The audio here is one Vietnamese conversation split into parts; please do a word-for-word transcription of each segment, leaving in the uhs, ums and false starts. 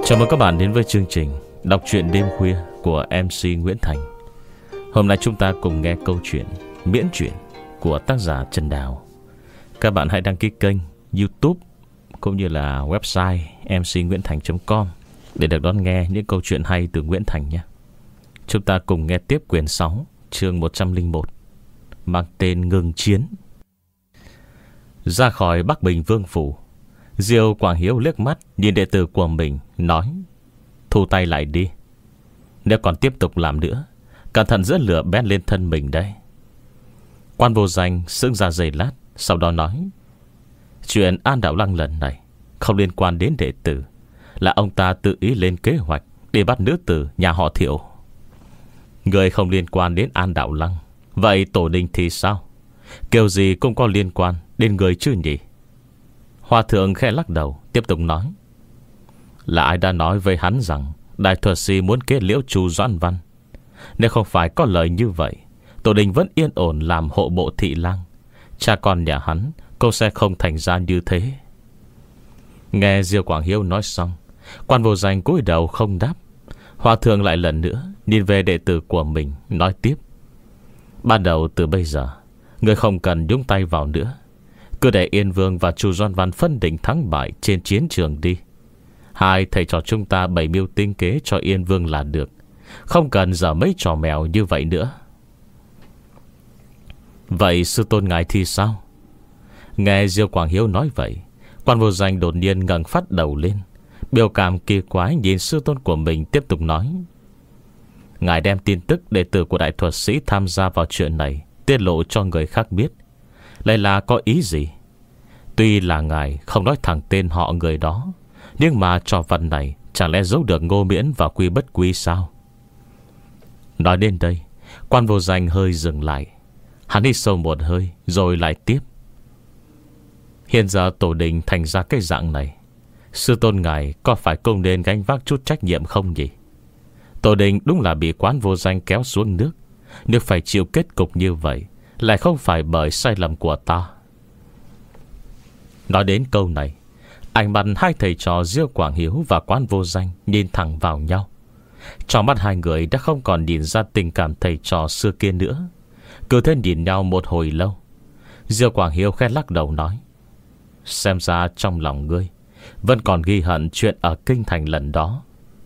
Chào mừng các bạn đến với chương trình đọc truyện đêm khuya của em xê Nguyễn Thành. Hôm nay chúng ta cùng nghe câu chuyện miễn truyện của tác giả Trần Đào. Các bạn hãy đăng ký kênh YouTube cũng như là website em xê nguyễn thành chấm com để được đón nghe những câu chuyện hay từ Nguyễn Thành nhé. Chúng ta cùng nghe tiếp quyển sáu, chương một trăm lẻ một, mang tên Ngừng Chiến. Ra khỏi Bắc Bình Vương Phủ, Diêu Quảng Hiếu liếc mắt nhìn đệ tử của mình, nói: thu tay lại đi. Nếu còn tiếp tục làm nữa, cẩn thận giữa lửa bén lên thân mình đây. Quan Vô Danh sững ra giây lát, sau đó nói: chuyện An Đạo Lăng lần này không liên quan đến đệ tử, là ông ta tự ý lên kế hoạch để bắt nữ tử nhà họ Thiệu. Người không liên quan đến An Đạo Lăng, vậy Tổ Đình thì sao? Kiểu gì cũng có liên quan đến người chứ nhỉ? Hòa thượng khẽ lắc đầu, tiếp tục nói: là ai đã nói với hắn rằng đại thuật sĩ muốn kết liễu Chu Doãn Văn? Nếu không phải có lời như vậy, Tổ Đình vẫn yên ổn làm hộ bộ thị lang. Cha con nhà hắn cũng sẽ không thành ra như thế. Nghe Diêu Quảng Hiếu nói xong, Quan Vô Danh cúi đầu không đáp. Hòa thượng lại lần nữa nhìn về đệ tử của mình, nói tiếp: ban đầu từ bây giờ, người không cần nhúng tay vào nữa. Cứ để Yên Vương và Chu Doãn Văn phân định thắng bại trên chiến trường đi. Hai thầy trò chúng ta bày mưu tinh kế cho Yên Vương là được, không cần dở mấy trò mèo như vậy nữa. Vậy sư tôn ngài thì sao? Nghe Diêu Quảng Hiếu nói vậy, Quan Vô Danh đột nhiên ngẩng phát đầu lên, biểu cảm kỳ quái nhìn sư tôn của mình, tiếp tục nói: ngài đem tin tức đệ tử của đại thuật sĩ tham gia vào chuyện này tiết lộ cho người khác biết, lại là có ý gì? Tuy là ngài không nói thẳng tên họ người đó, nhưng mà trò vật này chẳng lẽ giấu được Ngô Miễn và Quy Bất Quy sao? Nói đến đây, Quan Vô Danh hơi dừng lại. Hắn hít sâu một hơi rồi lại tiếp: hiện giờ Tổ Đình thành ra cái dạng này, sư tôn ngài có phải cũng nên gánh vác chút trách nhiệm không nhỉ? Tổ Đình đúng là bị Quan Vô Danh kéo xuống nước, nhưng phải chịu kết cục như vậy lại không phải bởi sai lầm của ta. Nói đến câu này, ánh mắt hai thầy trò Diêu Quảng Hiếu và Quan Vô Danh nhìn thẳng vào nhau. Trong mắt hai người đã không còn nhìn ra tình cảm thầy trò xưa kia nữa. Cứ thế nhìn nhau một hồi lâu, Diêu Quảng Hiếu khẽ lắc đầu nói: xem ra trong lòng ngươi vẫn còn ghi hận chuyện ở Kinh Thành lần đó.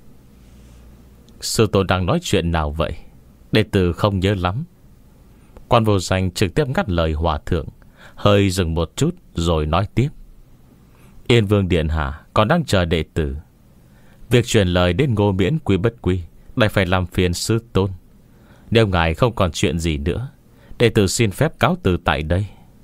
Sư tôn đang nói chuyện nào vậy? Đệ tử không nhớ lắm. Quan Vô Danh trực tiếp ngắt lời hòa thượng, hơi dừng một chút rồi nói tiếp: Yên Vương điện hạ còn đang chờ đệ tử. Việc truyền lời đến Ngô Miễn Quy Bất Quy lại phải làm phiền sư tôn. Nếu ngài không còn chuyện gì nữa, đệ tử xin phép cáo từ tại đây.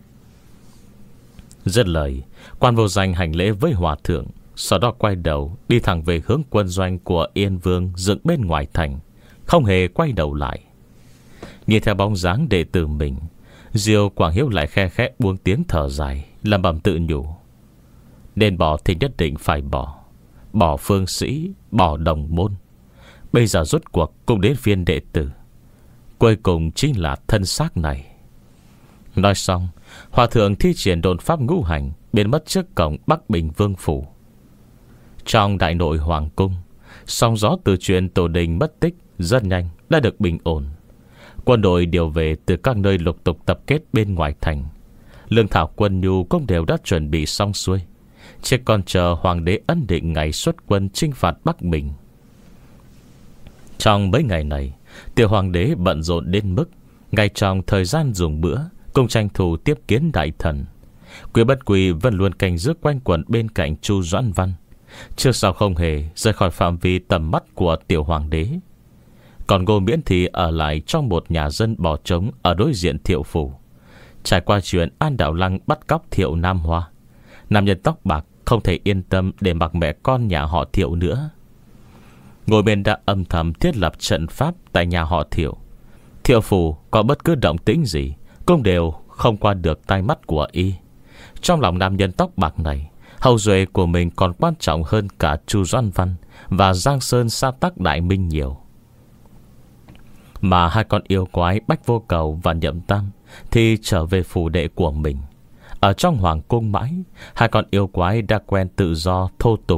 Dứt lời, Quan Vô Danh hành lễ với hòa thượng, sau đó quay đầu đi thẳng về hướng quân doanh của Yên Vương dựng bên ngoài thành, không hề quay đầu lại. Nhìn theo bóng dáng đệ tử mình, Diêu Quảng Hiếu lại khe khẽ buông tiếng thở dài, lẩm bẩm tự nhủ: nên bỏ thì nhất định phải bỏ. Bỏ phương sĩ, bỏ đồng môn, bây giờ rốt cuộc cũng đến phiên đệ tử, cuối cùng chính là thân xác này. Nói xong, hòa thượng thi triển độn pháp ngũ hành, biến mất trước cổng Bắc Bình Vương Phủ. Trong đại nội hoàng cung, sóng gió từ chuyện Tổ Đình mất tích rất nhanh đã được bình ổn. Quân đội điều về từ các nơi lục tục tập kết bên ngoài thành. Lương thảo quân nhu cũng đều đã chuẩn bị xong xuôi, chỉ còn chờ hoàng đế ấn định ngày xuất quân chinh phạt Bắc Bình. Trong mấy ngày này, tiểu hoàng đế bận rộn đến mức ngay trong thời gian dùng bữa cùng tranh thủ tiếp kiến đại thần. Quy Bất Quy vẫn luôn canh giữ quanh quẩn bên cạnh Chu Doãn Văn, trước sau không hề rời khỏi phạm vi tầm mắt của tiểu hoàng đế. Còn Ngô Miễn thì ở lại trong một nhà dân bỏ trống ở đối diện Thiệu Phủ. Trải qua chuyện An Đạo Lăng bắt cóc Thiệu Nam Hoa, nam nhân tóc bạc không thể yên tâm để mặc mẹ con nhà họ Thiệu nữa. Ngô Miễn đã âm thầm thiết lập trận pháp tại nhà họ Thiệu. Thiệu Phủ có bất cứ động tĩnh gì cũng đều không qua được tai mắt của y. Trong lòng nam nhân tóc bạc này, hậu duệ của mình còn quan trọng hơn cả Chu Doãn Văn và Giang Sơn Sa Tắc Đại Minh nhiều. Mà hai con yêu quái Bách Vô Cầu và Nhậm Tam thì trở về phủ đệ của mình. Ở trong hoàng cung mãi, hai con yêu quái đã quen tự do thô tục,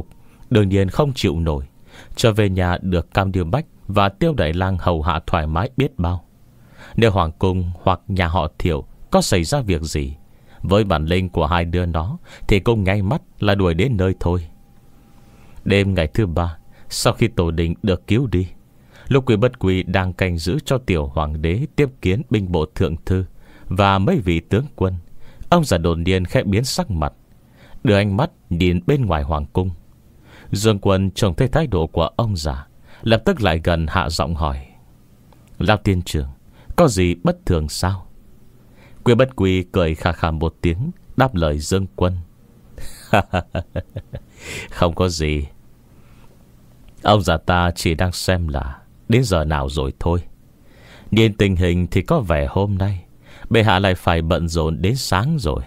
đương nhiên không chịu nổi. Trở về nhà được Cam Điêu Bách và Tiêu Đại Lang hầu hạ thoải mái biết bao. Nếu hoàng cung hoặc nhà họ Thiệu có xảy ra việc gì, với bản lĩnh của hai đứa nó thì cũng ngay mắt là đuổi đến nơi thôi. Đêm ngày thứ ba, sau khi Tổ Đình được cứu đi, lúc Quý Bất Quy đang canh giữ cho tiểu hoàng đế tiếp kiến binh bộ thượng thư và mấy vị tướng quân, ông già đột nhiên khẽ biến sắc mặt, đưa ánh mắt nhìn bên ngoài hoàng cung. Dương Quân trông thấy thái độ của ông già, lập tức lại gần hạ giọng hỏi: Lão tiên trưởng, có gì bất thường sao? Quý Bất Quy cười khà khà một tiếng, đáp lời Dương Quân: Không có gì. Ông già ta chỉ đang xem là đến giờ nào rồi thôi. Nhìn tình hình thì có vẻ hôm nay bệ hạ lại phải bận rộn đến sáng rồi.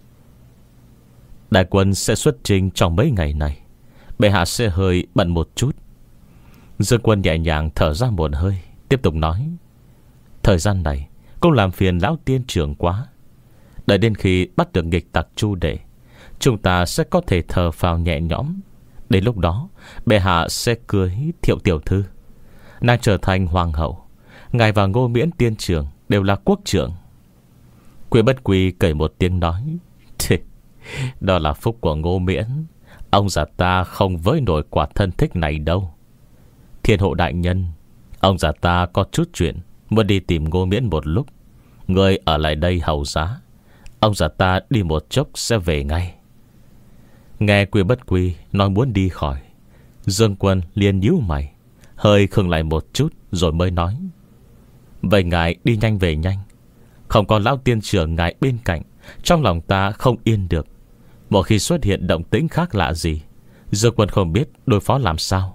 Đại quân sẽ xuất chinh trong mấy ngày này, bệ hạ sẽ hơi bận một chút. Dương Quân nhẹ nhàng thở ra một hơi, tiếp tục nói: Thời gian này cũng làm phiền lão tiên trưởng quá. Đợi đến khi bắt được nghịch tặc Chu Đệ, chúng ta sẽ có thể thở phào nhẹ nhõm. Đến lúc đó bệ hạ sẽ cưới Thiệu tiểu thư, nàng trở thành hoàng hậu. Ngài và Ngô Miễn tiên trưởng đều là quốc trưởng. Quý Bất Quy cười một tiếng nói: Đó là phúc của Ngô Miễn. Ông già ta không với nổi quả thân thích này đâu. Thiên hộ đại nhân, ông già ta có chút chuyện muốn đi tìm Ngô Miễn một lúc. Người ở lại đây hầu giá. Ông già ta đi một chốc sẽ về ngay. Nghe Quý Bất Quy nói muốn đi khỏi, Dương Quân liền nhíu mày, hơi khựng lại một chút rồi mới nói: Vậy ngài đi nhanh về nhanh. Không có lão tiên trưởng ngài bên cạnh, trong lòng ta không yên được. Một khi xuất hiện động tĩnh khác lạ gì, Dương Quân không biết đối phó làm sao.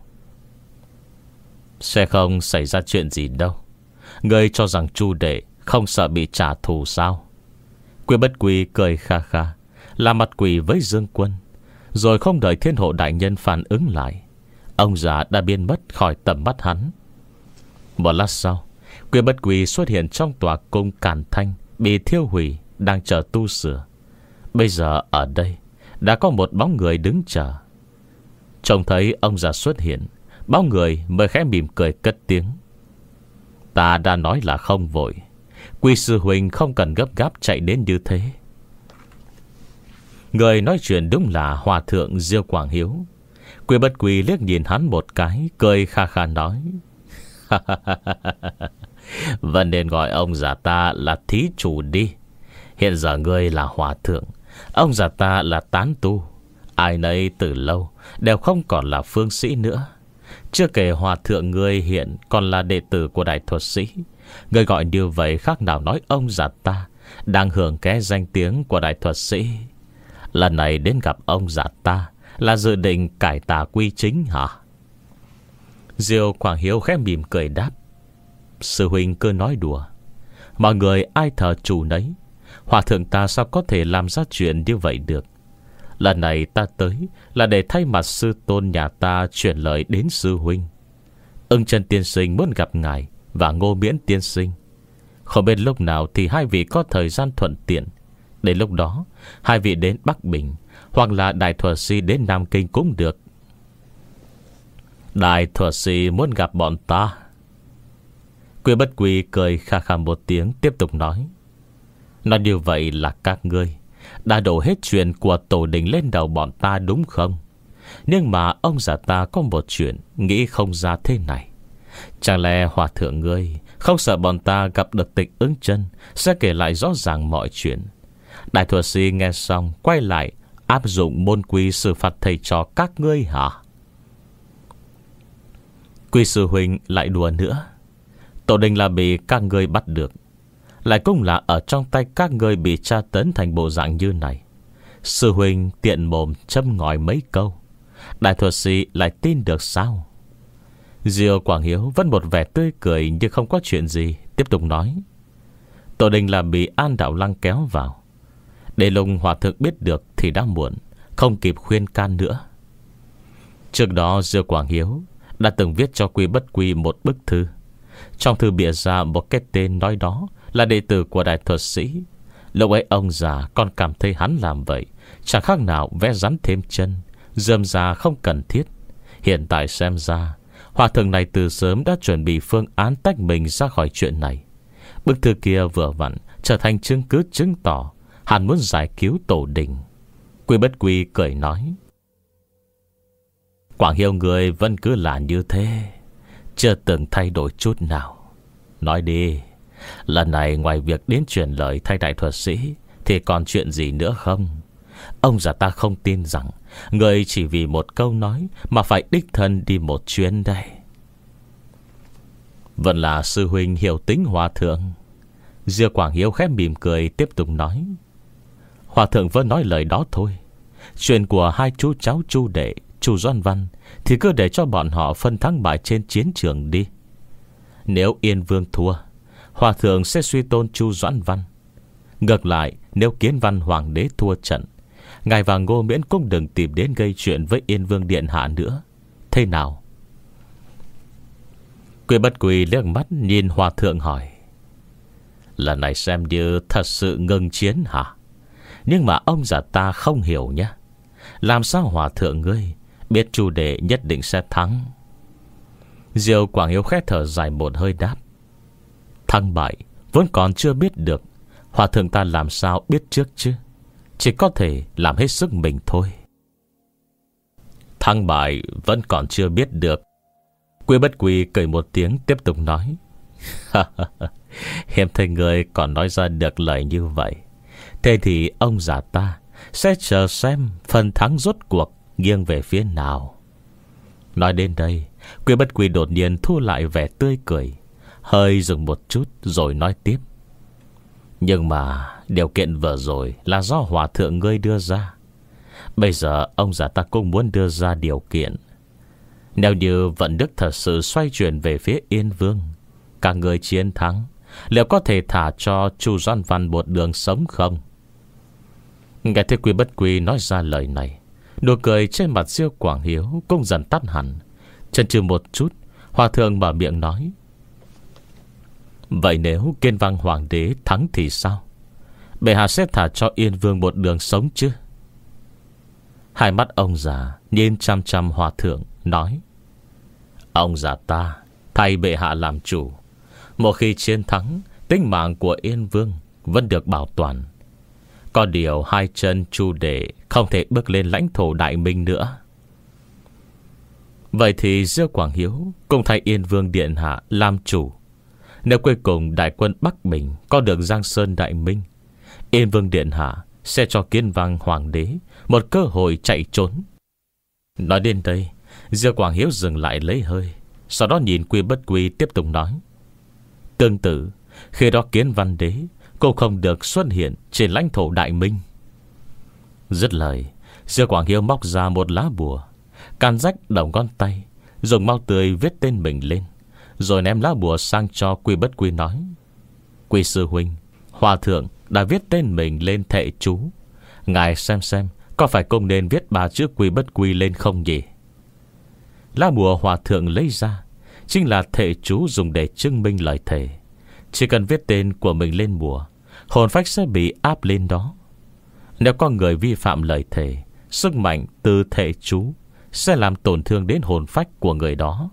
Sẽ không xảy ra chuyện gì đâu. Ngươi cho rằng Chu Đệ không sợ bị trả thù sao? Quý Bất Quy cười kha kha, làm mặt quỷ với Dương Quân. Rồi không đợi Thiên hộ đại nhân phản ứng lại, ông già đã biến mất khỏi tầm mắt hắn. Một lát sau, Quý Bất Quy xuất hiện trong tòa cung Càn Thanh bị thiêu hủy, đang chờ tu sửa. Bây giờ ở đây đã có một bóng người đứng chờ. Trông thấy ông già xuất hiện, bóng người mới khẽ mỉm cười cất tiếng: Ta đã nói là không vội. Quý sư huynh không cần gấp gáp chạy đến như thế. Người nói chuyện đúng là Hòa thượng Diêu Quảng Hiếu. Quý Bất Quy liếc nhìn hắn một cái, cười kha kha nói: Vẫn nên gọi ông già ta là thí chủ đi. Hiện giờ ngươi là hòa thượng, ông già ta là tán tu. Ai nấy từ lâu đều không còn là phương sĩ nữa. Chưa kể hòa thượng ngươi hiện còn là đệ tử của đại thuật sĩ. Ngươi gọi như vậy khác nào nói ông già ta đang hưởng cái danh tiếng của đại thuật sĩ. Lần này đến gặp ông già ta là dự định cải tà quy chính hả? Diêu Quảng Hiếu khẽ mỉm cười đáp: Sư huynh cứ nói đùa. Mọi người ai thờ chủ nấy. Hòa thượng ta sao có thể làm ra chuyện như vậy được? Lần này ta tới là để thay mặt sư tôn nhà ta chuyển lời đến sư huynh. Ưng Chân tiên sinh muốn gặp ngài và Ngô Miễn tiên sinh. Không biết lúc nào thì hai vị có thời gian thuận tiện. Đến lúc đó hai vị đến Bắc Bình, hoặc là đại thuật sĩ đến Nam Kinh cũng được. Đại thuật sĩ muốn gặp bọn ta? Quý Bất Quy cười kha kha một tiếng, tiếp tục nói: Nói như vậy là các ngươi đã đổ hết chuyện của Tổ Đình lên đầu bọn ta đúng không? Nhưng mà ông già ta có một chuyện nghĩ không ra thế này. Chẳng lẽ hòa thượng ngươi không sợ bọn ta gặp được Tịch Ứng Chân sẽ kể lại rõ ràng mọi chuyện? Đại thuật sĩ nghe xong quay lại áp dụng môn quy xử phạt thầy trò các ngươi hả? Quy sư huynh lại đùa nữa. Tổ Đình là bị các ngươi bắt được, lại cũng là ở trong tay các ngươi bị tra tấn thành bộ dạng như này. Sư huynh tiện mồm châm ngòi mấy câu, đại thuật sĩ lại tin được sao? Diêu Quảng Hiếu vẫn một vẻ tươi cười như không có chuyện gì, tiếp tục nói: Tổ Đình là bị An Đạo Lăng kéo vào. Để lúc hòa thượng biết được thì đã muộn, không kịp khuyên can nữa. Trước đó Diêu Quảng Hiếu đã từng viết cho Quý Bất Quy một bức thư. Trong thư bịa ra một cái tên nói đó là đệ tử của đại thuật sĩ. Lúc ấy ông già còn cảm thấy hắn làm vậy chẳng khác nào vẽ rắn thêm chân, rườm rà không cần thiết. Hiện tại xem ra hòa thượng này từ sớm đã chuẩn bị phương án tách mình ra khỏi chuyện này. Bức thư kia vừa vặn trở thành chứng cứ chứng tỏ hắn muốn giải cứu tổ đình. Quy Bất Quy cười nói: Quảng Hiếu người vẫn cứ là như thế, chưa từng thay đổi chút nào. Nói đi, lần này ngoài việc đến truyền lời thay đại thuật sĩ thì còn chuyện gì nữa không? Ông già ta không tin rằng người chỉ vì một câu nói mà phải đích thân đi một chuyến đây. Vẫn là sư huynh hiểu tính hòa thượng. Diêu Quảng Hiếu khép mỉm cười tiếp tục nói: Hòa thượng vẫn nói lời đó thôi. Chuyện của hai chú cháu Chu Đệ, Chu Doãn Văn thì cứ để cho bọn họ phân thắng bại trên chiến trường đi. Nếu Yên Vương thua, hòa thượng sẽ suy tôn Chu Doãn Văn. Ngược lại, nếu Kiến Văn Hoàng đế thua trận, ngài và Ngô Miễn cũng đừng tìm đến gây chuyện với Yên Vương điện hạ nữa. Thế nào? Quy Bất Quy liếc mắt nhìn hòa thượng hỏi: Lần này xem như thật sự ngừng chiến hả? Nhưng mà ông già ta không hiểu nhé. Làm sao hòa thượng ngươi biết Chu Đệ nhất định sẽ thắng? Diêu Quảng Hiếu khẽ thở dài một hơi đáp: Thắng bại vẫn còn chưa biết được, hòa thượng ta làm sao biết trước chứ? Chỉ có thể làm hết sức mình thôi. Thắng bại vẫn còn chưa biết được. Quy Bất Quy cười một tiếng tiếp tục nói: Hiếm thấy người còn nói ra được lời như vậy. Thế thì ông già ta sẽ chờ xem phần thắng rốt cuộc nghiêng về phía nào. Nói đến đây, Quy Bất Quy đột nhiên thu lại vẻ tươi cười, hơi dừng một chút rồi nói tiếp: Nhưng mà điều kiện vừa rồi là do hòa thượng ngươi đưa ra. Bây giờ ông già ta cũng muốn đưa ra điều kiện. Nếu như vận đức thật sự xoay chuyển về phía Yên Vương, cả người chiến thắng, liệu có thể thả cho Chu Doãn Văn một đường sống không? Nghe thấy Quy Bất Quy nói ra lời này, nụ cười trên mặt Diêu Quảng Hiếu cũng dần tắt hẳn. Chần chừ một chút, hòa thượng mở miệng nói: Vậy nếu Kiên Văn Hoàng đế thắng thì sao? Bệ hạ sẽ thả cho Yên Vương một đường sống chứ? Hai mắt ông già nhìn chăm chăm hòa thượng nói: Ông già ta thay bệ hạ làm chủ. Một khi chiến thắng, tính mạng của Yên Vương vẫn được bảo toàn. Có điều hai chân Chu Đệ không thể bước lên lãnh thổ Đại Minh nữa. Vậy thì Diêu Quảng Hiếu cùng thay Yên Vương điện hạ làm chủ. Nếu cuối cùng đại quân Bắc Bình có được Giang Sơn Đại Minh, Yên Vương điện hạ sẽ cho Kiến Văn Hoàng đế một cơ hội chạy trốn. Nói đến đây, Diêu Quảng Hiếu dừng lại lấy hơi, sau đó nhìn Quy Bất Quy tiếp tục nói: Tương tự, khi đó Kiến Văn đế cũng không được xuất hiện trên lãnh thổ Đại Minh. Dứt lời, Diêu Quảng Hiếu móc ra một lá bùa, can rách đầu ngón tay, dùng máu tươi viết tên mình lên, rồi ném lá bùa sang cho Quy Bất Quy nói: Quy sư huynh, hòa thượng đã viết tên mình lên thệ chú. Ngài xem xem có phải cũng nên viết ba chữ Quy Bất Quy lên không nhỉ? Lá bùa hòa thượng lấy ra chính là thệ chú dùng để chứng minh lời thề. Chỉ cần viết tên của mình lên bùa, hồn phách sẽ bị áp lên đó. Nếu có người vi phạm lời thề, sức mạnh từ thệ chú sẽ làm tổn thương đến hồn phách của người đó.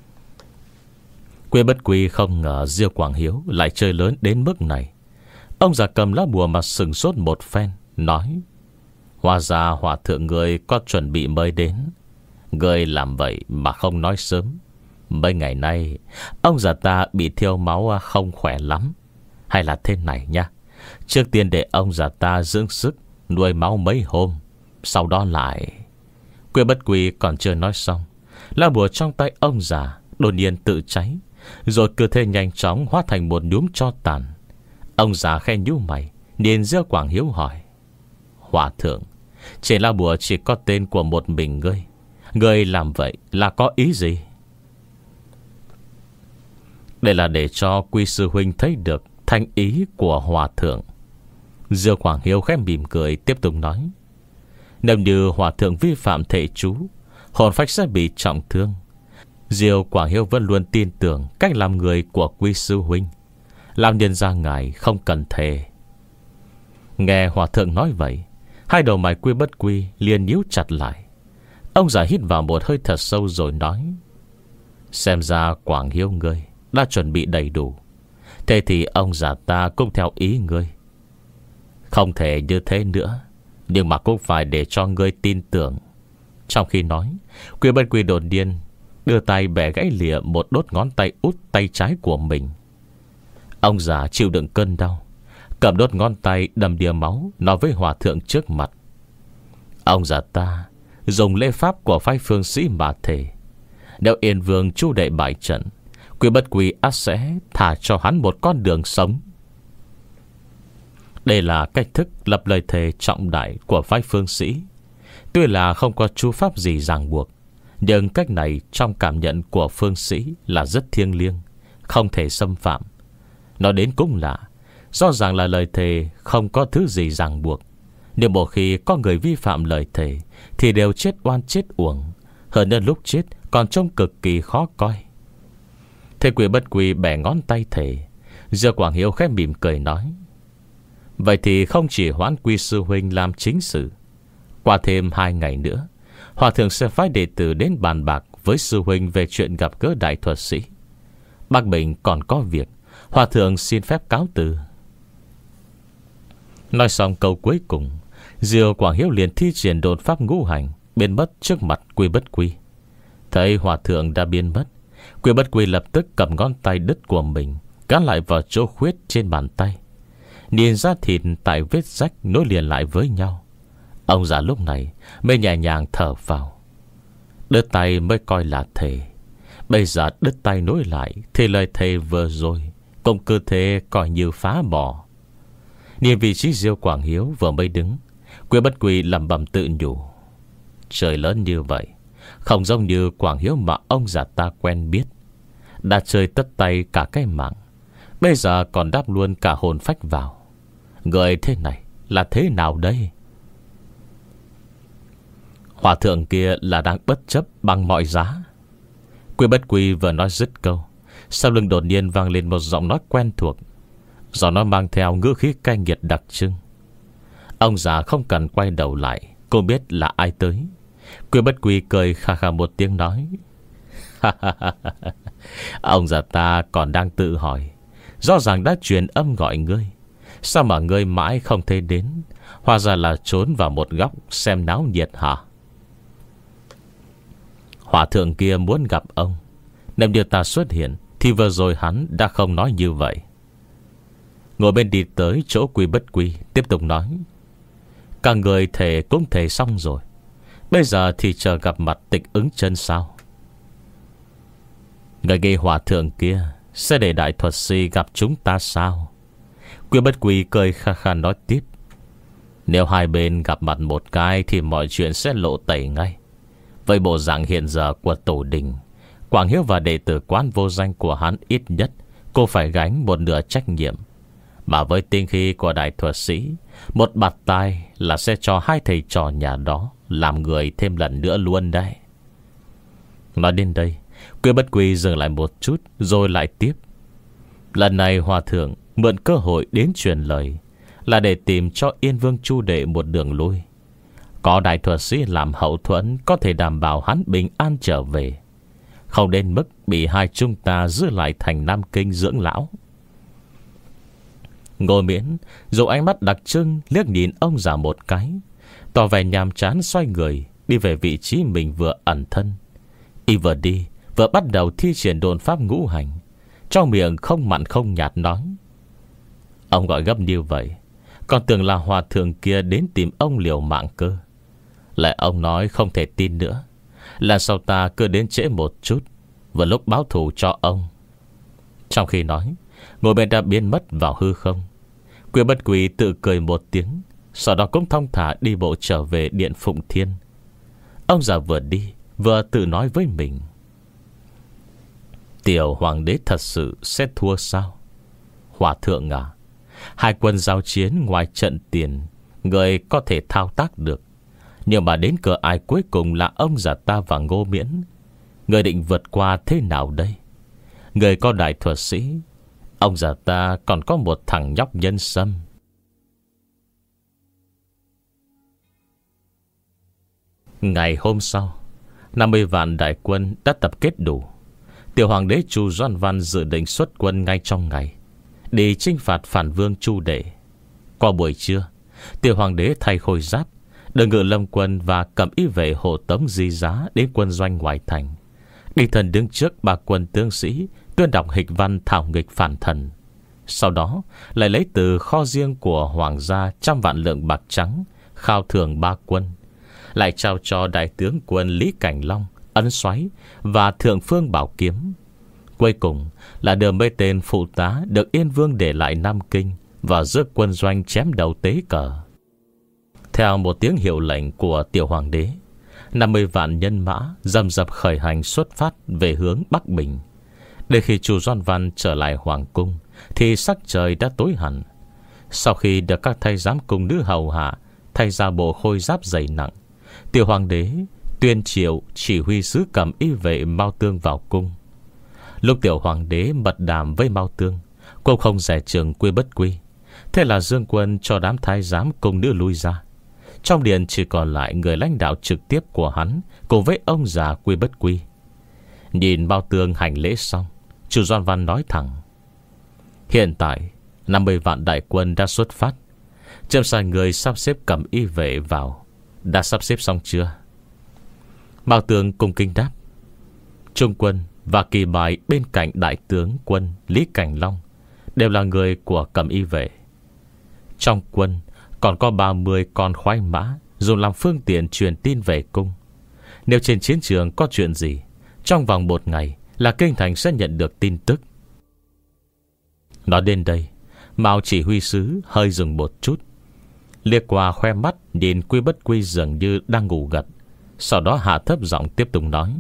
Quy Bất Quy không ngờ Diêu Quảng Hiếu lại chơi lớn đến mức này. Ông già cầm lá bùa mà sừng sốt một phen, nói: Hóa ra hòa thượng người có chuẩn bị mới đến. Người làm vậy mà không nói sớm. Mấy ngày nay ông già ta bị thiêu máu không khỏe lắm. Hay là thế này nha, trước tiên để ông già ta dưỡng sức nuôi máu mấy hôm, sau đó lại... Quy Bất Quy còn chưa nói xong, lá bùa trong tay ông già đột nhiên tự cháy, rồi cơ thể nhanh chóng hóa thành một nhúm tro tàn. Ông già khẽ nhíu mày nhìn Diêu Quảng Hiếu hỏi: Hòa thượng, trên lá bùa chỉ có tên của một mình ngươi, ngươi làm vậy là có ý gì? Đây là để cho Quy sư huynh thấy được thành ý của hòa thượng. Diêu Quảng Hiếu khẽ mỉm cười tiếp tục nói: Nếu như hòa thượng vi phạm thệ chú, hồn phách sẽ bị trọng thương. Diêu Quảng Hiếu vẫn luôn tin tưởng cách làm người của Quy sư huynh, làm nhân ra ngài không cần thề. Nghe hòa thượng nói vậy, hai đầu mày Quy Bất Quy liền nhíu chặt lại. Ông già hít vào một hơi thật sâu rồi nói: Xem ra Quảng Hiếu ngươi đã chuẩn bị đầy đủ. Thế thì ông già ta cũng theo ý ngươi. Không thể như thế nữa, nhưng mà cũng phải để cho ngươi tin tưởng. Trong khi nói, Quy Bất Quy đột nhiên đưa tay bẻ gãy lìa một đốt ngón tay út tay trái của mình. Ông già chịu đựng cơn đau, cầm đốt ngón tay đầm đìa máu, nói với hòa thượng trước mặt: Ông già ta dùng lễ pháp của phái Phương Sĩ mà thề, nếu Yên Vương chu đệ bại trận, Quy Bất Quy ắt sẽ thả cho hắn một con đường sống. Đây là cách thức lập lời thề trọng đại của phái Phương Sĩ. Tuy là không có chú pháp gì ràng buộc, nhưng cách này trong cảm nhận của Phương Sĩ là rất thiêng liêng, không thể xâm phạm. Nói đến cũng lạ, rõ ràng là lời thề không có thứ gì ràng buộc, nhưng một khi có người vi phạm lời thề thì đều chết oan chết uổng, hơn nữa lúc chết còn trông cực kỳ khó coi. Thế Quy Bất Quy bẻ ngón tay thề. Giờ Quảng Hiếu khẽ mỉm cười nói: Vậy thì không chỉ hoãn Quy sư huynh làm chính sự, qua thêm hai ngày nữa, hòa thượng sẽ phái đệ tử đến bàn bạc với sư huynh về chuyện gặp gỡ đại thuật sĩ. Bác Bình còn có việc, hòa thượng xin phép cáo từ. Nói xong câu cuối cùng, Diêu Quảng Hiếu liền thi triển đột pháp ngũ hành, biến mất trước mặt Quy Bất Quy. Thấy hòa thượng đã biến mất, Quy Bất Quy lập tức cầm ngón tay đứt của mình gắn lại vào chỗ khuyết trên bàn tay. Nhìn ra thịt tại vết rách nối liền lại với nhau. Ông già lúc này mới nhẹ nhàng thở vào. Đứt tay mới coi là thề, bây giờ đứt tay nối lại thì lời thề vừa rồi cũng cứ thế coi như phá bỏ. Nhìn vị trí Diêu Quảng Hiếu vừa mới đứng, Quy Bất Quy lẩm bẩm tự nhủ: Trời lớn như vậy, không giống như Quảng Hiếu mà ông già ta quen biết. Đã chơi tất tay cả cái mạng, bây giờ còn đáp luôn cả hồn phách vào. Người thế này là thế nào đây? Hòa thượng kia là đang bất chấp bằng mọi giá. Quy Bất Quy vừa nói dứt câu, sau lưng đột nhiên vang lên một giọng nói quen thuộc. Giọng nói mang theo ngữ khí cay nghiệt đặc trưng. Ông già không cần quay đầu lại, cô biết là ai tới. Quy Bất Quy cười khà khà một tiếng nói: Ông già ta còn đang tự hỏi, rõ ràng đã truyền âm gọi ngươi, sao mà ngươi mãi không thấy đến? Hóa ra là trốn vào một góc xem náo nhiệt hả? Hòa thượng kia muốn gặp ông, nếu như ta xuất hiện thì vừa rồi hắn đã không nói như vậy. Ngồi bên đi tới chỗ Quy Bất Quy, tiếp tục nói: Cả người thề cũng thề xong rồi, bây giờ thì chờ gặp mặt Tịch Ứng Chân sao? Người nghĩ hòa thượng kia sẽ để đại thuật sĩ gặp chúng ta sao? Quy Bất Quy cười kha kha nói tiếp: Nếu hai bên gặp mặt một cái thì mọi chuyện sẽ lộ tẩy ngay. Với bộ dạng hiện giờ của tổ đình, Quảng Hiếu và đệ tử quán vô danh của hắn ít nhất cô phải gánh một nửa trách nhiệm. Mà với tinh khí của đại thuật sĩ, một bạt tai là sẽ cho hai thầy trò nhà đó làm người thêm lần nữa luôn đấy. Nói đến đây, Quy Bất Quy dừng lại một chút rồi lại tiếp: Lần này hòa thượng mượn cơ hội đến truyền lời, là để tìm cho Yên Vương Chu đệ một đường lui. Có đại thuật sĩ làm hậu thuẫn, có thể đảm bảo hắn bình an trở về, không đến mức bị hai chúng ta giữ lại thành Nam Kinh dưỡng lão. Ngô Miễn dùng ánh mắt đặc trưng liếc nhìn ông già một cái, tỏ vẻ nhàm chán xoay người đi về vị trí mình vừa ẩn thân. Y vừa đi vừa bắt đầu thi triển đồn pháp ngũ hành, trong miệng không mặn không nhạt nói: Ông gọi gấp như vậy, còn tưởng là hòa thượng kia đến tìm ông liều mạng cơ. Lại ông nói không thể tin nữa, là sau ta cứ đến trễ một chút, vừa lúc báo thù cho ông. Trong khi nói, ngồi bên đã biến mất vào hư không. Quy Bất Quy tự cười một tiếng, sau đó cũng thong thả đi bộ trở về điện Phụng Thiên. Ông già vừa đi vừa tự nói với mình: Tiểu hoàng đế thật sự sẽ thua sao? Hòa thượng à, hai quân giao chiến ngoài trận tiền, người có thể thao tác được, nhưng mà đến cửa ai cuối cùng là ông già ta và Ngô Miễn. Người định vượt qua thế nào đây? Người có đại thuật sĩ, ông già ta còn có một thằng nhóc nhân sâm. Ngày hôm sau, năm mươi vạn đại quân đã tập kết đủ. Tiểu hoàng đế Chu Doan Văn dự định xuất quân ngay trong ngày đi chinh phạt phản vương Chu Đệ. Qua buổi trưa, tiểu hoàng đế thay khôi giáp, đưa Ngự Lâm quân và cầm y vệ hộ tống Di Giá đến quân doanh ngoại thành. Đích thân đứng trước ba quân tướng sĩ tuyên đọc hịch văn thảo nghịch phản thần. Sau đó lại lấy từ kho riêng của hoàng gia trăm vạn lượng bạc trắng khao thưởng ba quân, lại trao cho đại tướng quân Lý Cảnh Long, Ấn Soái và Thượng Phương Bảo Kiếm. Cuối cùng là đưa mấy tên phụ tá được Yên Vương để lại Nam Kinh và rước quân doanh chém đầu tế cờ. Theo một tiếng hiệu lệnh của tiểu hoàng đế, năm mươi vạn nhân mã dầm dập khởi hành xuất phát về hướng Bắc Bình. Đến khi Chu Doan Văn trở lại hoàng cung thì sắc trời đã tối hẳn. Sau khi được các thái giám cung nữ hầu hạ thay ra bộ khôi giáp dày nặng, tiểu hoàng đế tuyên triệu chỉ huy sứ cầm y vệ Mao Tương vào cung. Lúc tiểu hoàng đế mật đàm với Mao Tương, cô không rẻ chừng quy bất quy. Thế là dương quân cho đám thái giám cung nữ lui ra. Trong điện chỉ còn lại người lãnh đạo trực tiếp của hắn cùng với ông già quy bất quy. Nhìn Mao Tương hành lễ xong, Chu Doan Văn nói thẳng: hiện tại năm mươi vạn đại quân đã xuất phát. Chậm sai người sắp xếp cầm y vệ vào. Đã sắp xếp xong chưa? Mao Tương cung kính đáp: trung quân và kỳ bài bên cạnh đại tướng quân Lý Cảnh Long đều là người của cầm y vệ. Trong quân còn có ba mươi con khoái mã dùng làm phương tiện truyền tin về cung. Nếu trên chiến trường có chuyện gì, trong vòng một ngày là kinh thành sẽ nhận được tin tức. Nói đến đây, Mao chỉ huy sứ hơi dừng một chút, liếc qua khoe mắt nhìn quy bất quy dường như đang ngủ gật. Sau đó hạ thấp giọng tiếp tục nói: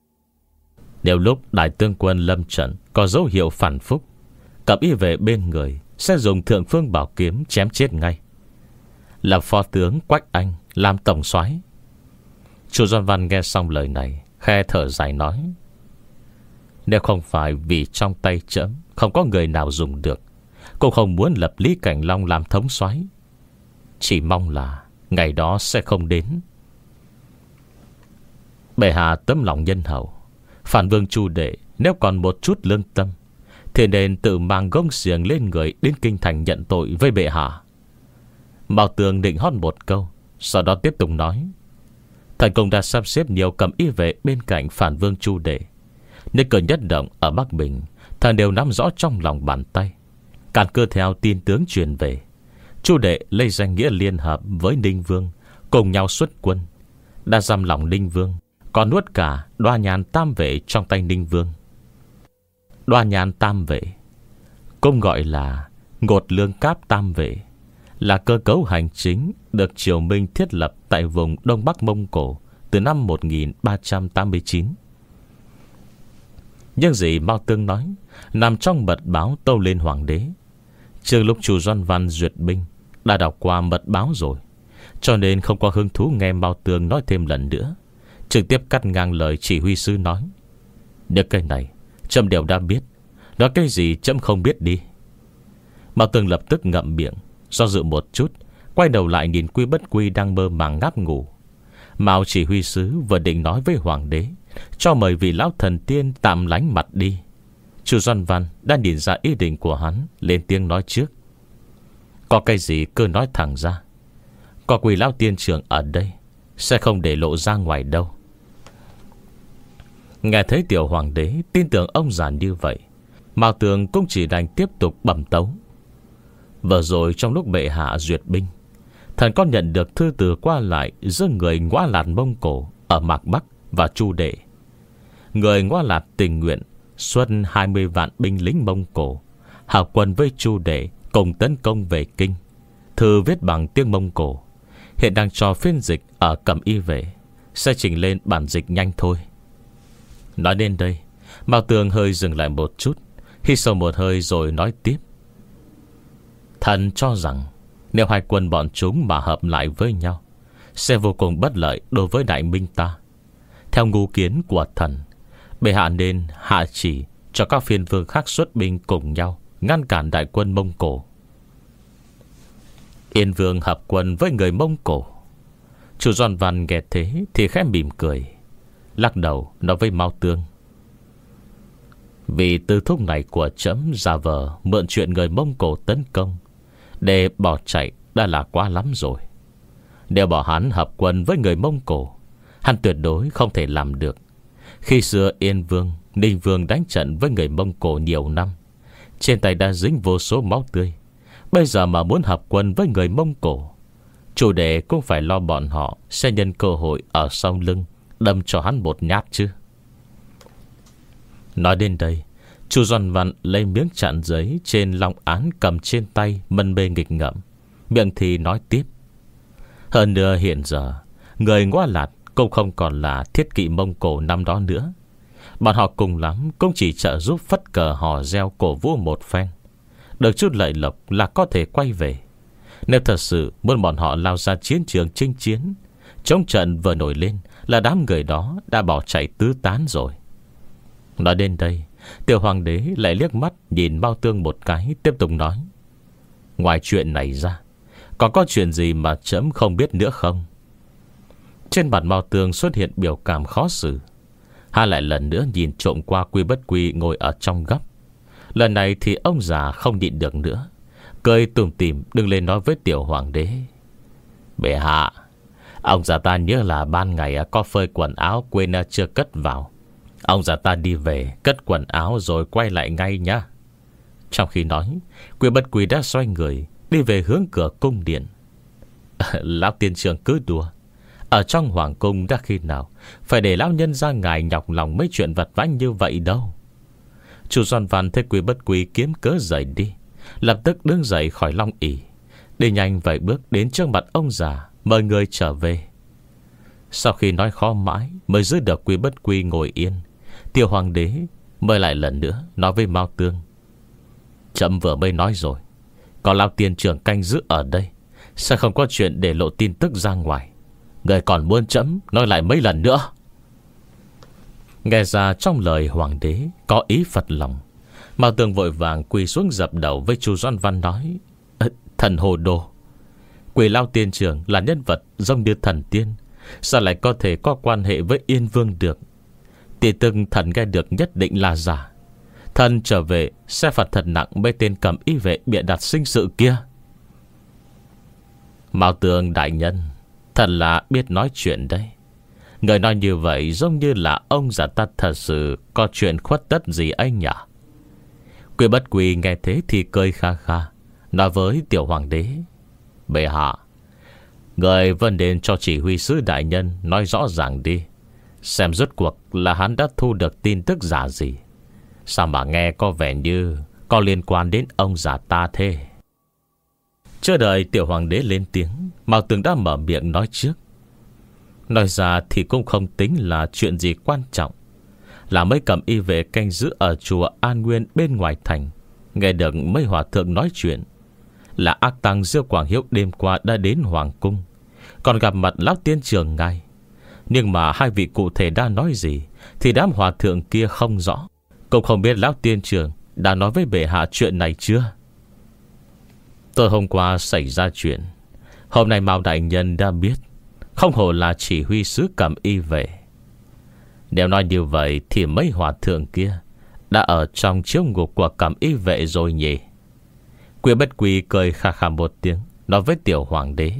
nếu lúc đại tướng quân lâm trận có dấu hiệu phản phúc, cầm y vệ bên người sẽ dùng Thượng Phương Bảo Kiếm chém chết ngay. Lập phó tướng Quách Anh làm tổng soái. Chu Doan Văn nghe xong lời này, khe thở dài nói: nếu không phải vì trong tay trẫm không có người nào dùng được, cũng không muốn lập Lý Cảnh Long làm thống soái. Chỉ mong là ngày đó sẽ không đến. Bệ hạ tấm lòng nhân hậu, phản vương Chu Đệ nếu còn một chút lương tâm thì nên tự mang gông xiềng lên người đến kinh thành nhận tội với bệ hạ. Mao Tương định hót một câu, sau đó tiếp tục nói: thần cũng đã sắp xếp nhiều cầm y vệ bên cạnh phản vương Chu Đệ. Nếu cờ nhất động ở Bắc Bình, thần đều nắm rõ trong lòng bàn tay. Càn cơ theo tin tướng truyền về, Chu Đệ lấy danh nghĩa liên hợp với Ninh Vương cùng nhau xuất quân, đã giam lòng Ninh Vương, còn nuốt cả Đoa Nhàn Tam Vệ trong tay Ninh Vương. Đoa Nhàn Tam Vệ cũng gọi là Ngột Lương Cáp Tam Vệ, là cơ cấu hành chính được Triều Minh thiết lập tại vùng Đông Bắc Mông Cổ từ năm một nghìn ba trăm tám mươi chín. Nhưng gì Mao Tương nói nằm trong mật báo tâu lên hoàng đế. Trước lúc Chu Doan Văn duyệt binh đã đọc qua mật báo rồi, cho nên không có hứng thú nghe Mao Tương nói thêm lần nữa, trực tiếp cắt ngang lời chỉ huy sứ nói: những cái này trẫm đều đã biết, nói cái gì trẫm không biết đi. Mao Tương lập tức ngậm miệng, do dự một chút, quay đầu lại nhìn Quy Bất Quy đang mơ màng ngáp ngủ. Mao chỉ huy sứ vừa định nói với hoàng đế cho mời vị lão thần tiên tạm lánh mặt đi, Chu Doan Văn đã nhìn ra ý định của hắn, lên tiếng nói trước: có cái gì cứ nói thẳng ra, có quỷ lão tiên trưởng ở đây, sẽ không để lộ ra ngoài đâu. Nghe thấy tiểu hoàng đế tin tưởng ông già như vậy, Mao Tương cũng chỉ đành tiếp tục bẩm tấu: vừa rồi trong lúc bệ hạ duyệt binh, thần có nhận được thư từ qua lại giữa người Ngoa Lạt Mông Cổ ở Mạc Bắc và Chu Đệ. Người Ngoa Lạt tình nguyện xuất hai mươi vạn binh lính Mông Cổ hảo quân với Chu Đệ cùng tấn công về kinh. Thư viết bằng tiếng Mông Cổ, hiện đang cho phiên dịch ở Cẩm Y Vệ, sẽ chỉnh lên bản dịch nhanh thôi. Nói đến đây, Mao Tương hơi dừng lại một chút, hít sâu một hơi rồi nói tiếp: thần cho rằng nếu hai quân bọn chúng mà hợp lại với nhau sẽ vô cùng bất lợi đối với Đại Minh ta. Theo ngu kiến của thần, bệ hạ nên hạ chỉ cho các phiên vương khác xuất binh cùng nhau ngăn cản đại quân Mông Cổ. Yên Vương hợp quân với người Mông Cổ. Chu Doan Văn nghe thế thì khẽ mỉm cười: lắc đầu nói với Mao Tương: Vì tư thúc này của trẫm giả vờ mượn chuyện người Mông Cổ tấn công để bỏ chạy đã là quá lắm rồi. Nếu bỏ hắn hợp quân với người Mông Cổ, hắn tuyệt đối không thể làm được. Khi xưa Yên Vương, Ninh Vương đánh trận với người Mông Cổ nhiều năm, trên tay đã dính vô số máu tươi. Bây giờ mà muốn hợp quân với người Mông Cổ, chủ đề cũng phải lo bọn họ sẽ nhân cơ hội ở sau lưng đâm cho hắn một nhát chứ. Nói đến đây, Chu Doan Văn lấy miếng chặn giấy trên long án cầm trên tay, mân mê nghịch ngợm, miệng thì nói tiếp: Hơn nữa hiện giờ người Ngoa Lạt cũng không còn là thiết kỵ Mông Cổ năm đó nữa. Bọn họ cùng lắm cũng chỉ trợ giúp phất cờ hò reo cổ vũ một phen, được chút lợi lộc là có thể quay về. Nếu thật sự muốn bọn họ lao ra chiến trường chinh chiến, chống trận vừa nổi lên là đám người đó đã bỏ chạy tứ tán rồi. Nói đến đây, Tiểu Hoàng đế lại liếc mắt nhìn Mao Tương một cái, tiếp tục nói: Ngoài chuyện này ra, còn có chuyện gì mà trẫm không biết nữa không? Trên mặt Mao Tương xuất hiện biểu cảm khó xử. Hắn lại lần nữa nhìn trộm qua Quy Bất Quy ngồi ở trong góc. Lần này thì ông già không nhịn được nữa, cười tủm tỉm đứng lên nói với Tiểu Hoàng đế: Bệ hạ, ông già ta nhớ là ban ngày có phơi quần áo quên chưa cất vào. Ông già ta đi về cất quần áo rồi quay lại ngay nhá. Trong khi nói, Quy Bất Quy đã xoay người đi về hướng cửa cung điện. Lão tiên trưởng cứ đùa, ở trong hoàng cung đã khi nào phải để lão nhân ra ngài nhọc lòng mấy chuyện vặt vãnh như vậy đâu. Chu Doan Văn thấy Quy Bất Quy kiếm cớ rời đi, lập tức đứng dậy khỏi long ỷ, đi nhanh vài bước đến trước mặt ông già, mời người trở về. Sau khi nói khó mãi mới giữ được Quy Bất Quy ngồi yên, Tiểu Hoàng đế mới lại lần nữa nói với Mao Tương: Trẫm vừa mới nói rồi, có lão tiên trưởng canh giữ ở đây, sẽ không có chuyện để lộ tin tức ra ngoài. Người còn muốn trẫm nói lại mấy lần nữa? Nghe ra trong lời hoàng đế có ý phật lòng, Mao Tương vội vàng quỳ xuống dập đầu với Chu Doan Văn nói: Thần hồ đồ, Quỷ Lao tiên trưởng là nhân vật giống như thần tiên, sao lại có thể có quan hệ với Yên Vương được? Tỷ từng thần nghe được nhất định là giả. Thần trở về sẽ phạt thật nặng mấy tên cầm y vệ bịa đặt sinh sự kia. Mao Tương đại nhân, thật là biết nói chuyện đấy. Người nói như vậy giống như là ông già ta thật sự có chuyện khuất tất gì anh nhỉ? Quy Bất Quy nghe thế thì cười kha kha, nói với Tiểu Hoàng đế: Bệ hạ, người vẫn đến cho chỉ huy sứ đại nhân nói rõ ràng đi, xem rốt cuộc là hắn đã thu được tin tức giả gì, sao mà nghe có vẻ như có liên quan đến ông già ta thế. Chưa đợi Tiểu Hoàng đế lên tiếng, Mao Tương đã mở miệng nói trước. Nói ra thì cũng không tính là chuyện gì quan trọng, là mấy cầm y vệ canh giữ ở chùa An Nguyên bên ngoài thành nghe được mấy hòa thượng nói chuyện, là ác tăng Diêu Quảng Hiếu đêm qua đã đến hoàng cung, còn gặp mặt lão tiên trưởng ngài. Nhưng mà hai vị cụ thể đã nói gì thì đám hòa thượng kia không rõ, cũng không biết lão tiên trưởng đã nói với bệ hạ chuyện này chưa. Tôi hôm qua xảy ra chuyện, hôm nay Mao đại nhân đã biết, không hổ là chỉ huy sứ cầm y vệ. Nếu nói như vậy thì mấy hòa thượng kia đã ở trong chiếu ngục của cầm y vệ rồi nhỉ? Quy Bất Quy cười khà khà một tiếng, nói với Tiểu Hoàng đế: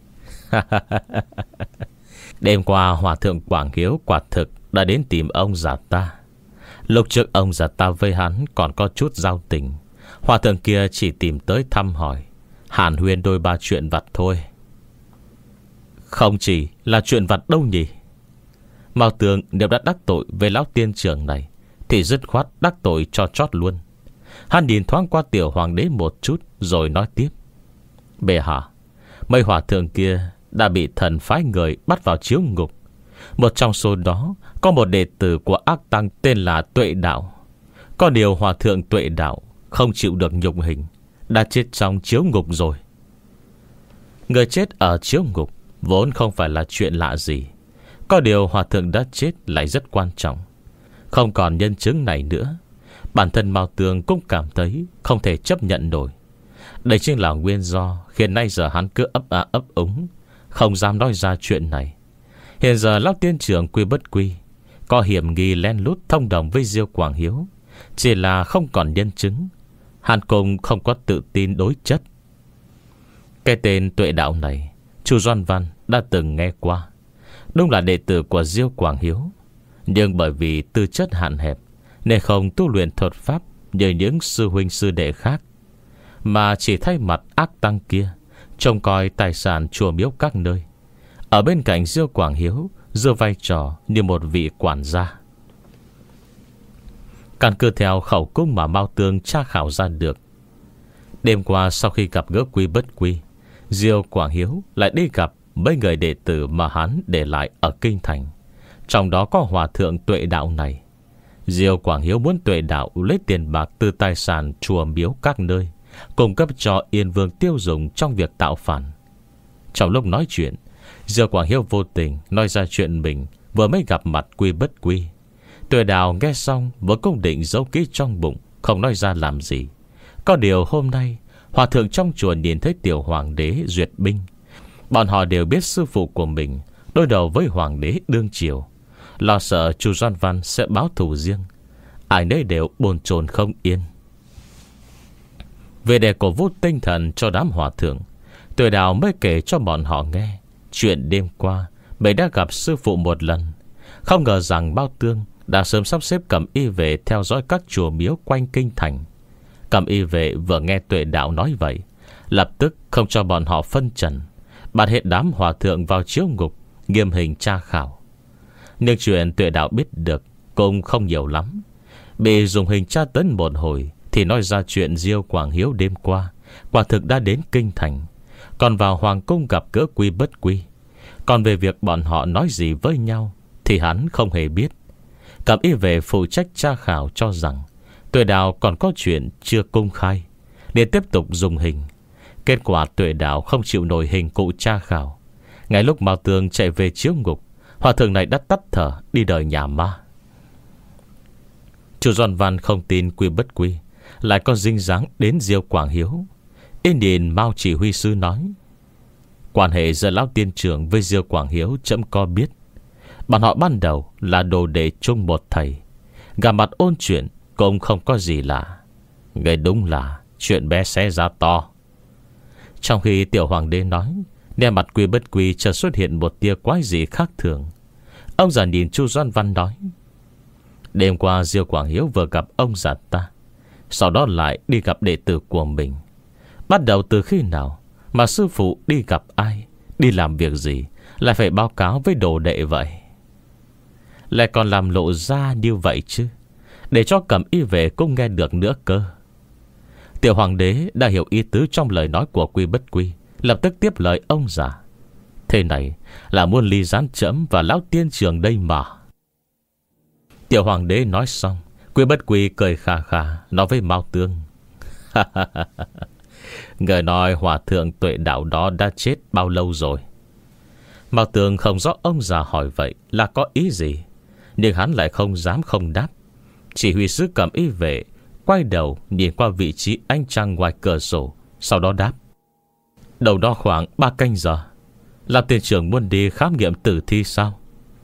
Đêm qua hòa thượng Quảng Hiếu quả thực đã đến tìm ông già ta. Lúc trước ông già ta với hắn còn có chút giao tình, hòa thượng kia chỉ tìm tới thăm hỏi, hàn huyên đôi ba chuyện vặt thôi. Không chỉ là chuyện vặt đâu nhỉ? Mao Tương nếu đã đắc tội với lão tiên trưởng này thì dứt khoát đắc tội cho chót luôn. Hắn nhìn thoáng qua Tiểu Hoàng đế một chút rồi nói tiếp: Bệ hạ, mấy hòa thượng kia đã bị thần phái người bắt vào chiếu ngục. Một trong số đó có một đệ tử của ác tăng tên là Tuệ Đạo. Có điều hòa thượng Tuệ Đạo không chịu được nhục hình, đã chết trong chiếu ngục rồi. Người chết ở chiếu ngục vốn không phải là chuyện lạ gì, có điều hòa thượng đã chết lại rất quan trọng. Không còn nhân chứng này nữa, bản thân Mao Tương cũng cảm thấy không thể chấp nhận nổi. Đây chính là nguyên do khiến nay giờ hắn cứ ấp á ấp úng, không dám nói ra chuyện này. Hiện giờ lão tiên trưởng Quy Bất Quy có hiểm nghi len lút thông đồng với Diêu Quảng Hiếu, chỉ là không còn nhân chứng. Hắn cũng không có tự tin đối chất. Cái tên Tuệ Đạo này Chu Doan Văn đã từng nghe qua. Đúng là đệ tử của Diêu Quảng Hiếu, nhưng bởi vì tư chất hạn hẹp nên không tu luyện thuật pháp như những sư huynh sư đệ khác, mà chỉ thay mặt ác tăng kia trông coi tài sản chùa miếu các nơi, ở bên cạnh Diêu Quảng Hiếu giữ vai trò như một vị quản gia. Căn cứ theo khẩu cung mà Mao Tương tra khảo ra được, đêm qua sau khi gặp gỡ Quy Bất Quy, Diêu Quảng Hiếu lại đi gặp mấy người đệ tử mà hắn để lại ở kinh thành. Trong đó có hòa thượng Tuệ Đạo này. Diêu Quảng Hiếu muốn Tuệ Đạo lấy tiền bạc từ tài sản chùa miếu các nơi, cung cấp cho Yên Vương tiêu dùng trong việc tạo phản. Trong lúc nói chuyện, Diêu Quảng Hiếu vô tình nói ra chuyện mình vừa mới gặp mặt Quy Bất Quy. Tuệ Đạo nghe xong vừa cũng định giấu kỹ trong bụng, không nói ra làm gì. Có điều hôm nay hòa thượng trong chùa nhìn thấy tiểu hoàng đế duyệt binh. Bọn họ đều biết sư phụ của mình đối đầu với hoàng đế đương triều, lo sợ Chu Doan Văn sẽ báo thù riêng. Ai nấy đều bồn chồn không yên. Về để cổ vũ tinh thần cho đám hòa thượng, Tuệ Đạo mới kể cho bọn họ nghe chuyện đêm qua mình đã gặp sư phụ một lần. Không ngờ rằng Mao Tương đã sớm sắp xếp Cẩm Y Vệ theo dõi các chùa miếu quanh kinh thành. Cẩm Y Vệ vừa nghe Tuệ Đạo nói vậy, lập tức không cho bọn họ phân trần, bắt hết đám hòa thượng vào chiếu ngục, nghiêm hình tra khảo. Nhưng chuyện Tuệ Đạo biết được cũng không nhiều lắm. Bị dùng hình tra tấn một hồi thì nói ra chuyện Diêu Quảng Hiếu đêm qua quả thực đã đến kinh thành, còn vào hoàng cung gặp gỡ Quy Bất Quy. Còn về việc bọn họ nói gì với nhau thì hắn không hề biết. Cẩm Y Vệ phụ trách tra khảo cho rằng Tuệ Đạo còn có chuyện chưa công khai, để tiếp tục dùng hình. Kết quả Tuệ Đạo không chịu nổi hình cụ tra khảo. Ngay lúc Mao Tương chạy về chiếu ngục, hòa thượng này đã tắt thở đi đời nhà ma. Chu Doan Văn không tin Quy Bất Quy lại có dính dáng đến Diêu Quảng Hiếu. Yên nhìn Mao chỉ huy sư nói: quan hệ giữa lão tiên trưởng với Diêu Quảng Hiếu chậm có biết. Bọn họ ban đầu là đồ đệ chung một thầy, gặp mặt ôn chuyện cũng không có gì lạ. Người đúng là chuyện bé xé ra to. Trong khi tiểu hoàng đế nói, nét mặt Quy Bất Quy chợt xuất hiện một tia quái dị khác thường. Ông già nhìn Chu Doan Văn nói: đêm qua Diêu Quảng Hiếu vừa gặp ông già ta, sau đó lại đi gặp đệ tử của mình. Bắt đầu từ khi nào mà sư phụ đi gặp ai, đi làm việc gì lại phải báo cáo với đồ đệ vậy? Lại còn làm lộ ra như vậy chứ, để cho Cẩm Y Vệ cũng nghe được nữa cơ. Tiểu hoàng đế đã hiểu ý tứ trong lời nói của Quy Bất Quy, lập tức tiếp lời ông già: thế này là muốn ly gián trẫm và lão tiên trưởng đây mà. Tiểu hoàng đế nói xong, Quy Bất Quy cười khà khà nói với Mao Tương: người nói hòa thượng Tuệ Đạo đó đã chết bao lâu rồi? Mao Tương không rõ ông già hỏi vậy là có ý gì, nhưng hắn lại không dám không đáp. Chỉ huy sứ Cẩm Y Vệ quay đầu nhìn qua vị trí ánh trăng ngoài cửa sổ, sau đó đáp: đầu đó khoảng ba canh giờ. Làm tiên trưởng muốn đi khám nghiệm tử thi sao?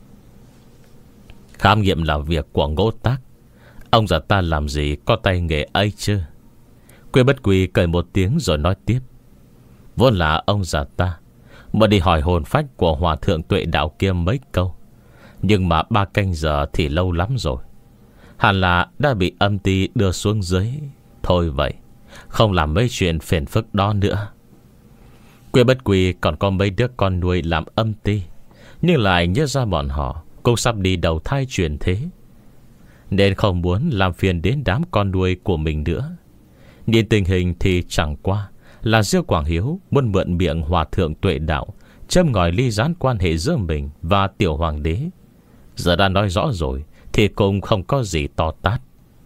Khám nghiệm là việc của Ngô Tác, ông già ta làm gì có tay nghề ấy chứ? Quy Bất Quy cười một tiếng rồi nói tiếp: vốn là ông già ta mà đi hỏi hồn phách của hòa thượng Tuệ Đạo kia mấy câu, nhưng mà ba canh giờ thì lâu lắm rồi. Hẳn là đã bị âm ty đưa xuống dưới. Thôi vậy, không làm mấy chuyện phiền phức đó nữa. Quy Bất Quy còn có mấy đứa con nuôi làm âm ty, nhưng lại nhớ ra bọn họ cũng sắp đi đầu thai chuyển thế, nên không muốn làm phiền đến đám con nuôi của mình nữa. Nhìn tình hình thì chẳng qua là Diêu Quảng Hiếu muốn mượn miệng hòa thượng Tuệ Đạo châm ngòi ly gián quan hệ giữa mình và tiểu hoàng đế. Giờ đã nói rõ rồi thì cũng không có gì to tát.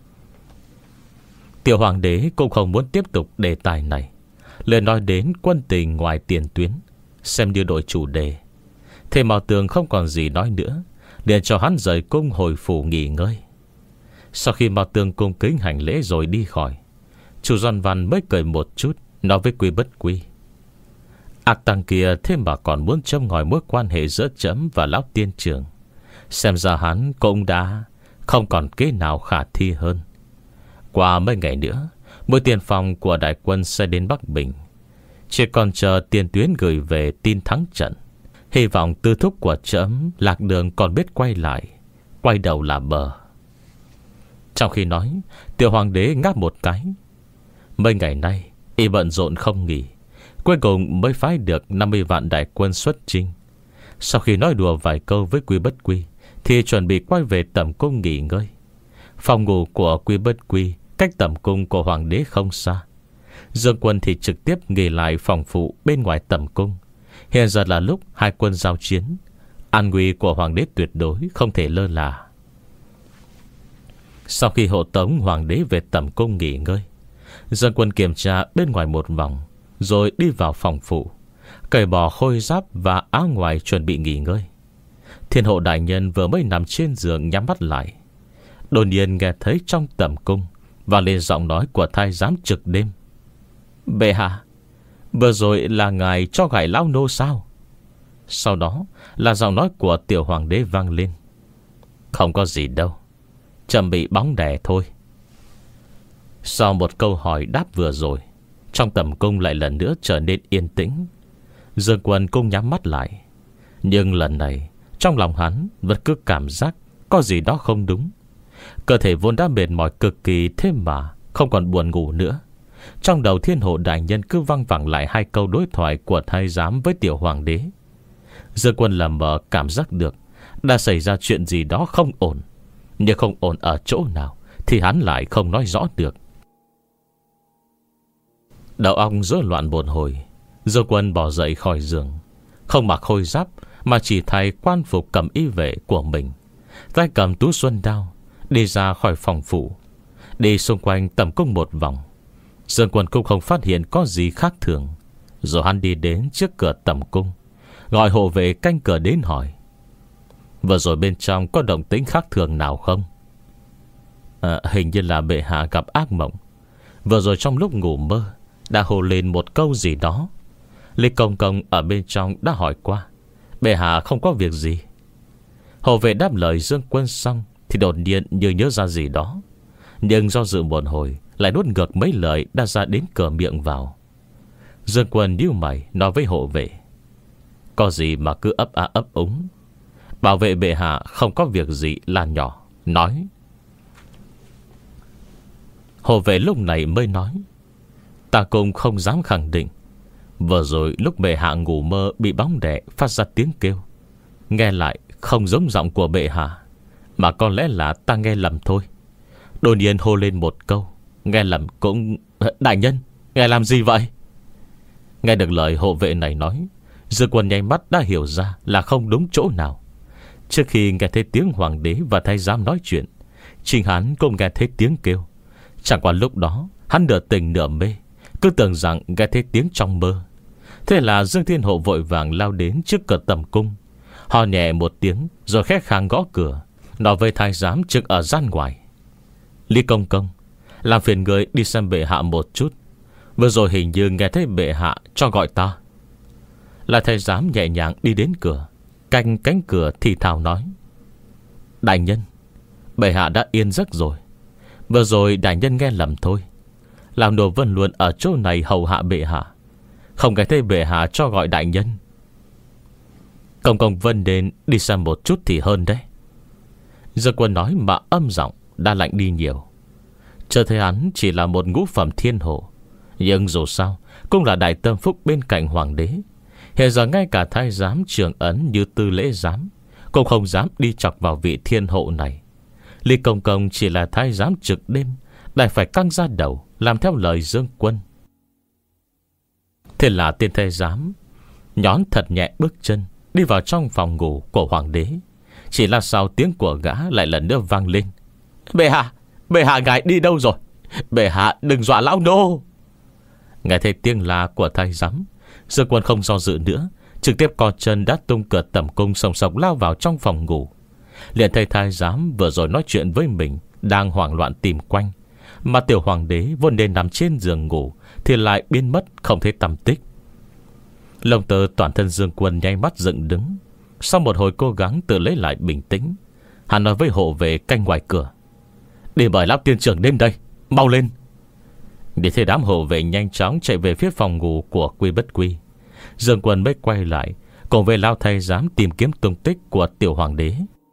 Tiểu hoàng đế cũng không muốn tiếp tục đề tài này, liền nói đến quân tình ngoài tiền tuyến, xem như đổi chủ đề. Thế Mao Tương không còn gì nói nữa, liền cho hắn rời cung hồi phủ nghỉ ngơi. Sau khi Mao Tương cung kính hành lễ rồi đi khỏi, Chu Doan Văn mới cười một chút, nói với Quy Bất Quy: ác tăng kia thế mà còn muốn châm ngòi mối quan hệ giữa trẫm và lão tiên trưởng. Xem ra hắn cũng đã không còn kế nào khả thi hơn. Qua mấy ngày nữa, mũi tiền phòng của đại quân sẽ đến Bắc Bình. Chỉ còn chờ tiền tuyến gửi về tin thắng trận. Hy vọng tư thúc của trẫm Lạc Đường còn biết quay lại, quay đầu là bờ. Trong khi nói, tiểu hoàng đế ngáp một cái. Mấy ngày nay y bận rộn không nghỉ, cuối cùng mới phái được năm mươi vạn đại quân xuất chinh. Sau khi nói đùa vài câu với Quy Bất Quy, thì chuẩn bị quay về tẩm cung nghỉ ngơi. Phòng ngủ của Quy Bất Quy cách tẩm cung của hoàng đế không xa. Dương Quân thì trực tiếp nghỉ lại phòng phụ bên ngoài tẩm cung. Hiện giờ là lúc hai quân giao chiến, an nguy của hoàng đế tuyệt đối không thể lơ là. Sau khi hộ tống hoàng đế về tẩm cung nghỉ ngơi, Dương Quân kiểm tra bên ngoài một vòng, rồi đi vào phòng phụ, cởi bỏ khôi giáp và áo ngoài chuẩn bị nghỉ ngơi. Thiên hộ đại nhân vừa mới nằm trên giường nhắm mắt lại, đột nhiên nghe thấy trong tẩm cung và lên giọng nói của thái giám trực đêm. Bệ hạ, vừa rồi là ngài cho gài lão nô sao? Sau đó là giọng nói của tiểu hoàng đế vang lên. Không có gì đâu, chậm bị bóng đè thôi. Sau một câu hỏi đáp vừa rồi, trong tẩm cung lại lần nữa trở nên yên tĩnh. Dương Quân cũng nhắm mắt lại, nhưng lần này trong lòng hắn vẫn cứ cảm giác có gì đó không đúng. Cơ thể vốn đã mệt mỏi cực kỳ, thế mà không còn buồn ngủ nữa. Trong đầu thiên hộ đại nhân cứ văng vẳng lại hai câu đối thoại của thái giám với tiểu hoàng đế. Dương Quân lờ mờ cảm giác được đã xảy ra chuyện gì đó không ổn, nhưng không ổn ở chỗ nào thì hắn lại không nói rõ được. Đầu óc rối loạn một hồi, Dương Quân bỏ dậy khỏi giường, không mặc khôi giáp mà chỉ thay quan phục cầm y vệ của mình, tay cầm túi xuân đao, đi ra khỏi phòng phủ. Đi xung quanh tẩm cung một vòng, Dương Quân cũng không phát hiện có gì khác thường. Rồi hắn đi đến trước cửa tẩm cung, gọi hộ vệ canh cửa đến hỏi: vừa rồi bên trong có động tĩnh khác thường nào không? À, hình như là bệ hạ gặp ác mộng. Vừa rồi trong lúc ngủ mơ đã hồ lên một câu gì đó. Lý Công Công ở bên trong đã hỏi qua, bệ hạ không có việc gì. Hộ vệ đáp lời Dương Quân xong thì đột nhiên như nhớ ra gì đó, nhưng do dự một hồi lại nuốt ngược mấy lời đã ra đến cửa miệng vào. Dương Quân nhíu mày nói với hộ vệ: có gì mà cứ ấp á ấp úng. Bảo vệ bệ hạ không có việc gì là nhỏ, nói. Hộ vệ lúc này mới nói: ta cũng không dám khẳng định. Vừa rồi lúc bệ hạ ngủ mơ bị bóng đè phát ra tiếng kêu, nghe lại không giống giọng của bệ hạ, mà có lẽ là ta nghe lầm thôi. Đột nhiên hô lên một câu, nghe lầm cũng... Đại nhân, ngài làm gì vậy? Nghe được lời hộ vệ này nói, Dương Quân nháy mắt đã hiểu ra là không đúng chỗ nào. Trước khi nghe thấy tiếng hoàng đế và thái giám nói chuyện, chính hắn cũng nghe thấy tiếng kêu. Chẳng qua lúc đó hắn nửa tỉnh nửa mê, cứ tưởng rằng nghe thấy tiếng trong mơ. Thế là Dương Thiên Hộ vội vàng lao đến trước cửa tẩm cung, ho nhẹ một tiếng rồi khẽ khàng gõ cửa, nói với thái giám trực ở gian ngoài: Lý Công Công, làm phiền người đi xem bệ hạ một chút. Vừa rồi hình như nghe thấy bệ hạ cho gọi ta. Là thái giám nhẹ nhàng đi đến cửa, canh cánh cửa thì thào nói: đại nhân, bệ hạ đã yên giấc rồi. Vừa rồi đại nhân nghe lầm thôi. Làm đồ vân luôn ở chỗ này hầu hạ bệ hạ, không nghe thấy bệ hạ cho gọi đại nhân. Công công Vân đến đi xem một chút thì hơn đấy. Dương Quân nói mà âm giọng đã lạnh đi nhiều. Chờ thấy hắn chỉ là một ngũ phẩm thiên hộ, nhưng dù sao cũng là đại tâm phúc bên cạnh hoàng đế. Hiện giờ ngay cả thái giám trưởng ấn như Tư Lễ Giám cũng không dám đi chọc vào vị thiên hộ này. Lý Công Công chỉ là thái giám trực đêm, lại phải căng ra đầu làm theo lời Dương Quân. Thế là tên thái giám nhón thật nhẹ bước chân đi vào trong phòng ngủ của hoàng đế. Chỉ là sau tiếng của gã lại lần nữa vang lên: Bệ hạ, bệ hạ ngài đi đâu rồi? Bệ hạ đừng dọa lão nô. Nghe thấy tiếng la của thái giám, Dương Quân không do dự nữa, trực tiếp co chân đá tung cửa tẩm cung, sòng sọc lao vào trong phòng ngủ. Liền thấy thái giám vừa rồi nói chuyện với mình đang hoảng loạn tìm quanh, mà tiểu hoàng đế vốn nên nằm trên giường ngủ thì lại biến mất không thấy tăm tích. Lông tơ toàn thân Dương Quân nháy mắt dựng đứng. Sau một hồi cố gắng tự lấy lại bình tĩnh, hắn nói với hộ vệ canh ngoài cửa: "Đi mời lão tiên trưởng đến đây, mau lên." Để thấy đám hộ vệ nhanh chóng chạy về phía phòng ngủ của Quy Bất Quy, Dương Quân mới quay lại cùng với lão thái giám tìm kiếm tung tích của tiểu hoàng đế.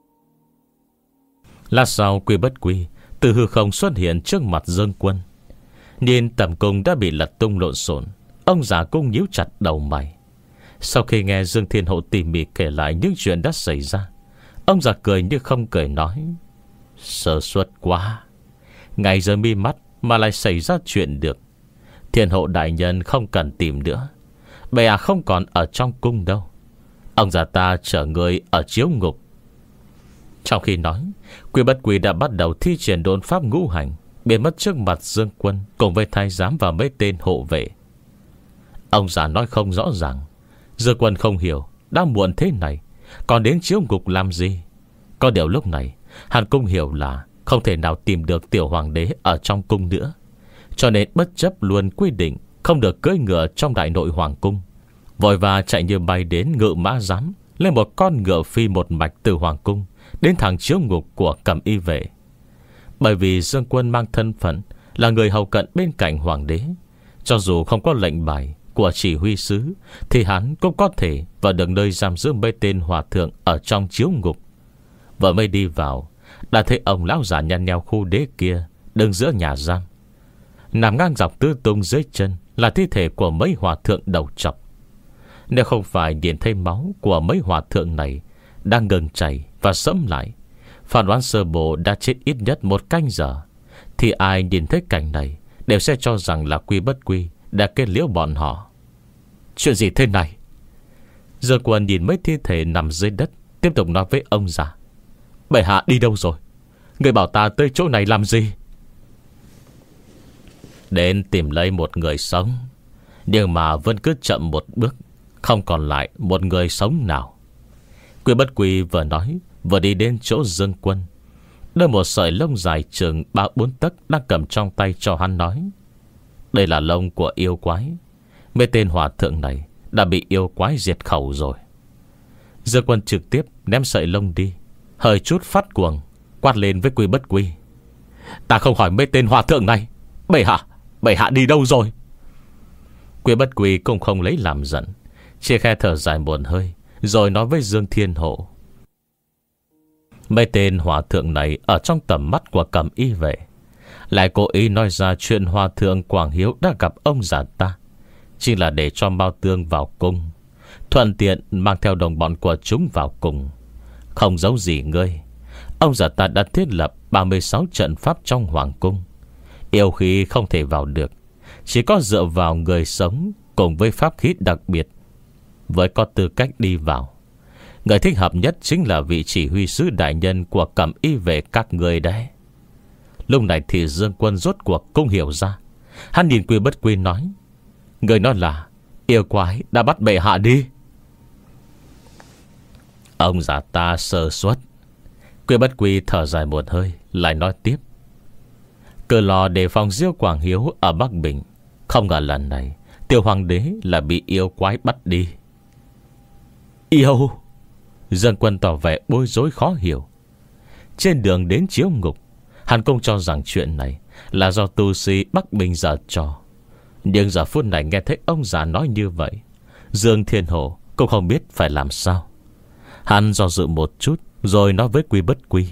Lát sau, Quy Bất Quy từ hư không xuất hiện trước mặt Dương Quân. Nhìn tầm cung đã bị lật tung lộn xộn, ông già cung nhíu chặt đầu mày. Sau khi nghe Dương Thiên Hộ tỉ mỉ kể lại những chuyện đã xảy ra, ông già cười như không cười nói: "Sơ suất quá, ngày giờ mi mắt mà lại xảy ra chuyện được. Thiên Hộ đại nhân không cần tìm nữa, bệ hạ không còn ở trong cung đâu. Ông già ta chở người ở chiếu ngục." Trong khi nói, Quy Bất Quy đã bắt đầu thi triển độn pháp ngũ hành, biến mất trước mặt Dương Quân cùng với thái giám và mấy tên hộ vệ. Ông già nói không rõ ràng. Dương Quân không hiểu, đã muộn thế này còn đến chiếu ngục làm gì. Có điều lúc này hắn cũng hiểu là không thể nào tìm được tiểu hoàng đế ở trong cung nữa, cho nên bất chấp luôn quy định không được cưỡi ngựa trong đại nội hoàng cung, vội và chạy như bay đến Ngự Mã Giám, lên một con ngựa phi một mạch từ hoàng cung đến thẳng chiếu ngục của Cẩm Y vệ. Bởi vì Dương Quân mang thân phận là người hầu cận bên cạnh hoàng đế, cho dù không có lệnh bài của chỉ huy sứ thì hắn cũng có thể vào được nơi giam giữ mấy tên hòa thượng ở trong chiếu ngục. Vừa mới đi vào đã thấy ông lão già nhăn nheo khu đế kia đứng giữa nhà giam. Nằm ngang dọc tứ tung dưới chân là thi thể của mấy hòa thượng đầu trọc. Nếu không phải nhìn thấy máu của mấy hòa thượng này đang ngừng chảy và sẫm lại, phán đoán sơ bộ đã chết ít nhất một canh giờ, thì ai nhìn thấy cảnh này đều sẽ cho rằng là Quy Bất Quy đã kết liễu bọn họ. Chuyện gì thế này? Dương Quân nhìn mấy thi thể nằm dưới đất, tiếp tục nói với ông già: "Bệ hạ đi đâu rồi? Người bảo ta tới chỗ này làm gì?" "Đến tìm lấy một người sống, nhưng mà vẫn cứ chậm một bước, không còn lại một người sống nào." Quy Bất Quy vừa nói vừa đi đến chỗ Dương Quân, đưa một sợi lông dài chừng ba bốn tấc đang cầm trong tay cho hắn, nói: "Đây là lông của yêu quái. Mấy tên hòa thượng này đã bị yêu quái diệt khẩu rồi." Dương Quân trực tiếp ném sợi lông đi, hơi chút phát cuồng quát lên với Quy Bất Quy: "Ta không hỏi mấy tên hòa thượng này, bệ hạ, bệ hạ đi đâu rồi?" Quy Bất Quy cũng không lấy làm giận, chỉ khe thở dài một hơi, rồi nói với Dương Thiên Hộ: "Mấy tên hòa thượng này ở trong tầm mắt của Cẩm Y vệ, lại cố ý nói ra chuyện hòa thượng Quảng Hiếu đã gặp ông già ta, chỉ là để cho Mao Tương vào cung, thuận tiện mang theo đồng bọn của chúng vào cùng. Không giấu gì ngươi, ông già ta đã thiết lập ba mươi sáu trận pháp trong hoàng cung. Yêu khí không thể vào được, chỉ có dựa vào người sống cùng với pháp khí đặc biệt với có tư cách đi vào. Người thích hợp nhất chính là vị chỉ huy sứ đại nhân của Cẩm Y vệ các người đấy." Lúc này thì Dương Quân rốt cuộc cũng hiểu ra. Hắn nhìn Quy Bất Quy nói: "Người nói là yêu quái đã bắt bệ hạ đi." "Ông già ta sơ suất." Quy Bất Quy thở dài một hơi, lại nói tiếp: "Cứ lo đề phòng Diêu Quảng Hiếu ở Bắc Bình, không ngờ lần này tiểu hoàng đế là bị yêu quái bắt đi." "Yêu?" Dương Quân tỏ vẻ bối rối khó hiểu. Trên đường đến chiếu ngục, hắn cũng cho rằng chuyện này là do tu sĩ Bắc Bình giở trò. Nhưng giờ phút này nghe thấy ông già nói như vậy, Dương Thiên Hộ cũng không biết phải làm sao. Hắn do dự một chút rồi nói với Quy Bất Quy: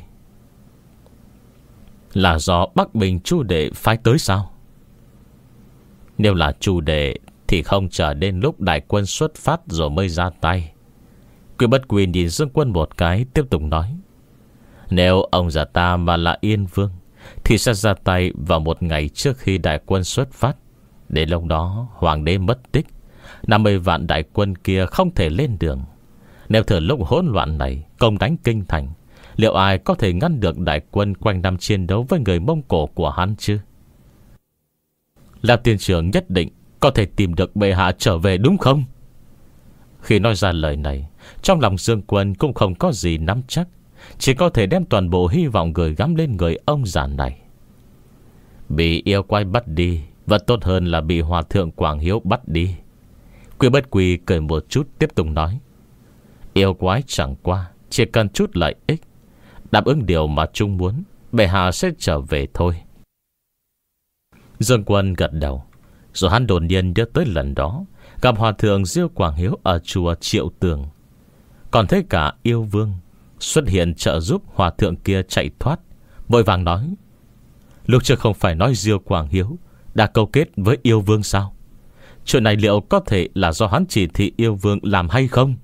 "Là do Bắc Bình Chu đệ phái tới sao?" "Nếu là Chu đệ thì không chờ đến lúc đại quân xuất phát rồi mới ra tay." Quy Bất Quy nhìn Dương Quân một cái, tiếp tục nói: "Nếu ông già ta mà là Yên Vương thì sẽ ra tay vào một ngày trước khi đại quân xuất phát. Đến lúc đó hoàng đế mất tích, năm mươi vạn đại quân kia không thể lên đường. Nếu thời lúc hỗn loạn này công đánh kinh thành, liệu ai có thể ngăn được đại quân quanh năm chiến đấu với người Mông Cổ của hắn chứ? Làm tiên trưởng nhất định có thể tìm được bệ hạ trở về đúng không?" Khi nói ra lời này, trong lòng Dương Quân cũng không có gì nắm chắc, chỉ có thể đem toàn bộ hy vọng gửi gắm lên người ông già này. Bị yêu quái bắt đi vẫn tốt hơn là bị hòa thượng Quảng Hiếu bắt đi. Quy Bất Quy cười một chút, tiếp tục nói: Yêu quái chẳng qua chỉ cần chút lợi ích, đáp ứng điều mà chúng muốn, bệ hạ sẽ trở về thôi. Dương Quân gật đầu. Rồi hắn đột nhiên nhớ tới lần đó gặp hòa thượng Diêu Quảng Hiếu ở chùa Triệu Tường, còn thấy cả yêu vương xuất hiện trợ giúp hòa thượng kia chạy thoát. Vội vàng nói: lúc trước không phải nói Diêu Quảng Hiếu đã câu kết với yêu vương sao? Chuyện này liệu có thể là do hắn chỉ thị yêu vương làm hay không?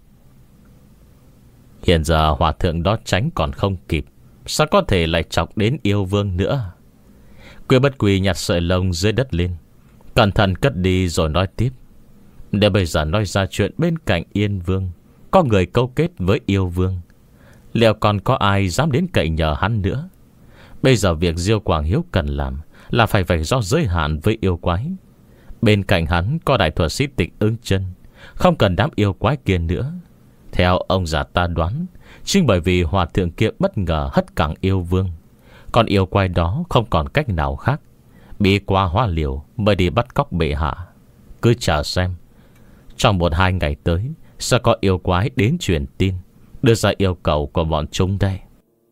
Hiện giờ hòa thượng đó tránh còn không kịp, sao có thể lại chọc đến yêu vương nữa? Quy Bất Quy nhặt sợi lông dưới đất lên, cẩn thận cất đi rồi nói tiếp: nếu bây giờ nói ra chuyện bên cạnh Yên Vương có người câu kết với yêu vương, liệu còn có ai dám đến cậy nhờ hắn nữa? Bây giờ việc Diêu Quảng Hiếu cần làm là phải vạch rõ giới hạn với yêu quái. Bên cạnh hắn có đại thuật sĩ Tịch Ưng Chân, không cần đám yêu quái kia nữa. Theo ông già ta đoán, chính bởi vì hòa thượng kia bất ngờ hất cẳng yêu vương, còn yêu quái đó không còn cách nào khác, bị qua hóa liều mới đi bắt cóc bệ hạ. Cứ chờ xem, trong một hai ngày tới sẽ có yêu quái đến truyền tin, đưa ra yêu cầu của bọn chúng đây.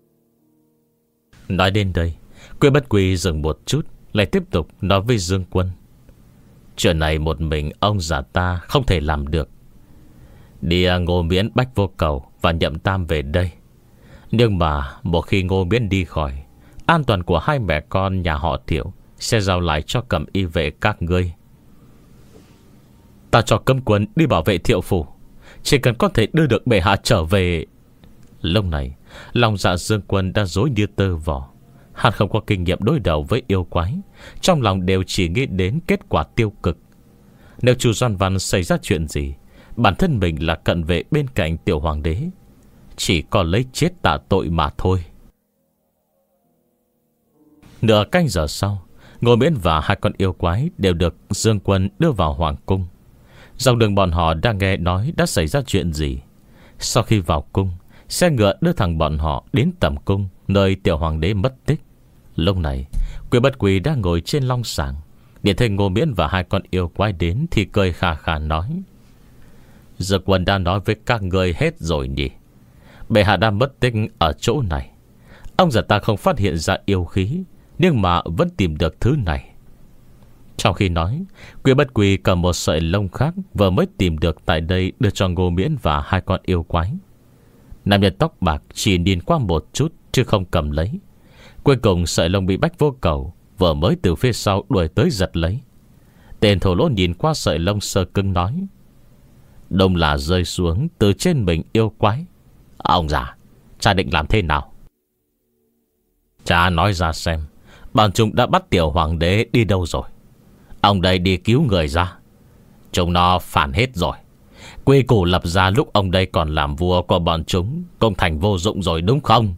Nói đến đây, Quy Bất Quy dừng một chút, lại tiếp tục nói với Dương Quân: chuyện này một mình ông già ta không thể làm được. Đi Ngô Miễn, Bách Vô Cầu và Nhậm Tam về đây. Nhưng mà một khi Ngô Miễn đi khỏi, an toàn của hai mẹ con nhà họ Thiệu sẽ giao lại cho Cẩm Y vệ các ngươi. Ta cho cấm quân đi bảo vệ Thiệu phủ, chỉ cần có thể đưa được bệ hạ trở về. Lúc này lòng dạ Dương Quân đã rối như tơ vò. Hắn không có kinh nghiệm đối đầu với yêu quái, trong lòng đều chỉ nghĩ đến kết quả tiêu cực. Nếu Chu Doan Văn xảy ra chuyện gì, bản thân mình là cận vệ bên cạnh tiểu hoàng đế, chỉ còn lấy chết tạ tội mà thôi. Nửa canh giờ sau, Ngô Miễn và hai con yêu quái đều được Dương Quân đưa vào hoàng cung. Dọc đường bọn họ đang nghe nói đã xảy ra chuyện gì. Sau khi vào cung, xe ngựa đưa thẳng bọn họ đến tầm cung nơi tiểu hoàng đế mất tích. Lúc này Quy Bất Quy đang ngồi trên long sàng, nhìn thấy Ngô Miễn và hai con yêu quái đến thì cười khà khà nói: Dương Quân đã nói với các người hết rồi nhỉ? Bệ hạ đã mất tích ở chỗ này. Ông già ta không phát hiện ra yêu khí, nhưng mà vẫn tìm được thứ này. Trong khi nói, Quy Bất Quy cầm một sợi lông khác vừa mới tìm được tại đây đưa cho Ngô Miễn và hai con yêu quái. Nam nhân tóc bạc chỉ nhìn qua một chút chứ không cầm lấy. Cuối cùng sợi lông bị Bách Vô Cầu vừa mới từ phía sau đuổi tới giật lấy. Tên thổ lỗ nhìn qua sợi lông sơ cứng nói: đông là rơi xuống từ trên mình yêu quái. Ông già, cha định làm thế nào? Cha nói ra xem, bọn chúng đã bắt tiểu hoàng đế đi đâu rồi? Ông đây đi cứu người ra, chúng nó phản hết rồi. Quy củ lập ra lúc ông đây còn làm vua của bọn chúng cũng thành vô dụng rồi đúng không?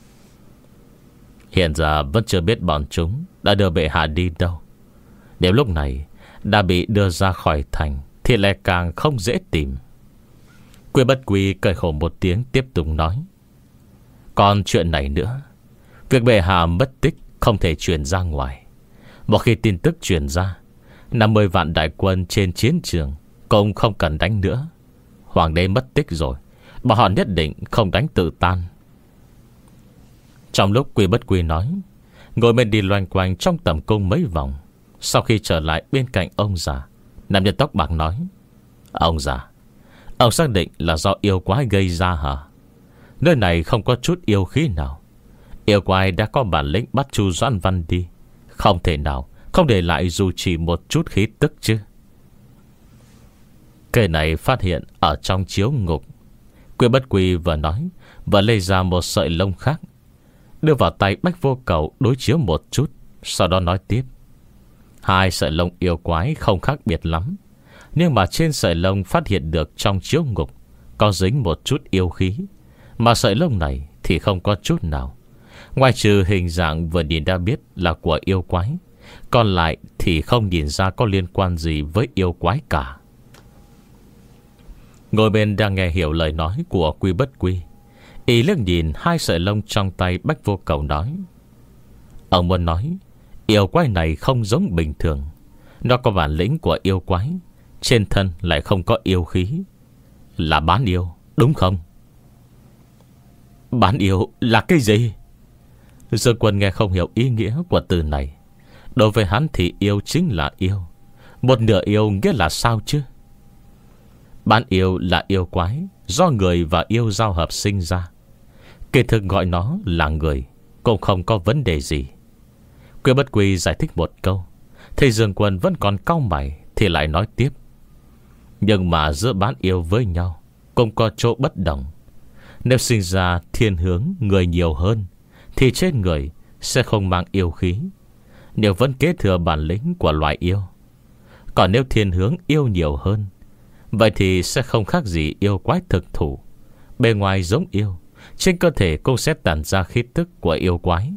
Hiện giờ vẫn chưa biết bọn chúng đã đưa bệ hạ đi đâu. Nếu lúc này đã bị đưa ra khỏi thành thì lại càng không dễ tìm. Quy Bất Quy cười khổ một tiếng tiếp tục nói: còn chuyện này nữa, việc bệ hạ mất tích không thể truyền ra ngoài. Một khi tin tức truyền ra, năm mươi vạn đại quân trên chiến trường cũng không cần đánh nữa. Hoàng đế mất tích rồi, bọn họ nhất định không đánh tự tan. Trong lúc Quy Bất Quy nói, ngồi bên đi loanh quanh trong tầm cung mấy vòng. Sau khi trở lại bên cạnh ông già, nam nhân tóc bạc nói: ông già, ông xác định là do yêu quái gây ra hả? Nơi này không có chút yêu khí nào. Yêu quái đã có bản lĩnh bắt Chu Doãn Văn đi, không thể nào không để lại dù chỉ một chút khí tức chứ. Cây này phát hiện ở trong chiếu ngục. Quy Bất Quy vừa nói vừa lấy ra một sợi lông khác, đưa vào tay Bách Vô Cầu đối chiếu một chút, sau đó nói tiếp: hai sợi lông yêu quái không khác biệt lắm, nhưng mà trên sợi lông phát hiện được trong chiếu ngục có dính một chút yêu khí, mà sợi lông này thì không có chút nào. Ngoài trừ hình dạng vừa nhìn đã biết là của yêu quái, còn lại thì không nhìn ra có liên quan gì với yêu quái cả. Ngồi bên đang nghe hiểu lời nói của Quy Bất Quy, y liếc nhìn hai sợi lông trong tay Bách Vô Cầu nói: ông muốn nói yêu quái này không giống bình thường. Nó có bản lĩnh của yêu quái, trên thân lại không có yêu khí, là bán yêu đúng không? Bán yêu là cái gì? Dương Quân nghe không hiểu ý nghĩa của từ này. Đối với hắn thì yêu chính là yêu. Một nửa yêu nghĩa là sao chứ? Bán yêu là yêu quái do người và yêu giao hợp sinh ra. Kỳ thực gọi nó là người cũng không có vấn đề gì. Quy Bất Quy giải thích một câu, thì Dương Quân vẫn còn cau mày, thì lại nói tiếp. Nhưng mà giữa bán yêu với nhau cũng có chỗ bất đồng. Nếu sinh ra thiên hướng người nhiều hơn, thì trên người sẽ không mang yêu khí, nếu vẫn kế thừa bản lĩnh của loài yêu. Còn nếu thiên hướng yêu nhiều hơn, vậy thì sẽ không khác gì yêu quái thực thủ. Bề ngoài giống yêu, trên cơ thể cũng sẽ tản ra khí tức của yêu quái.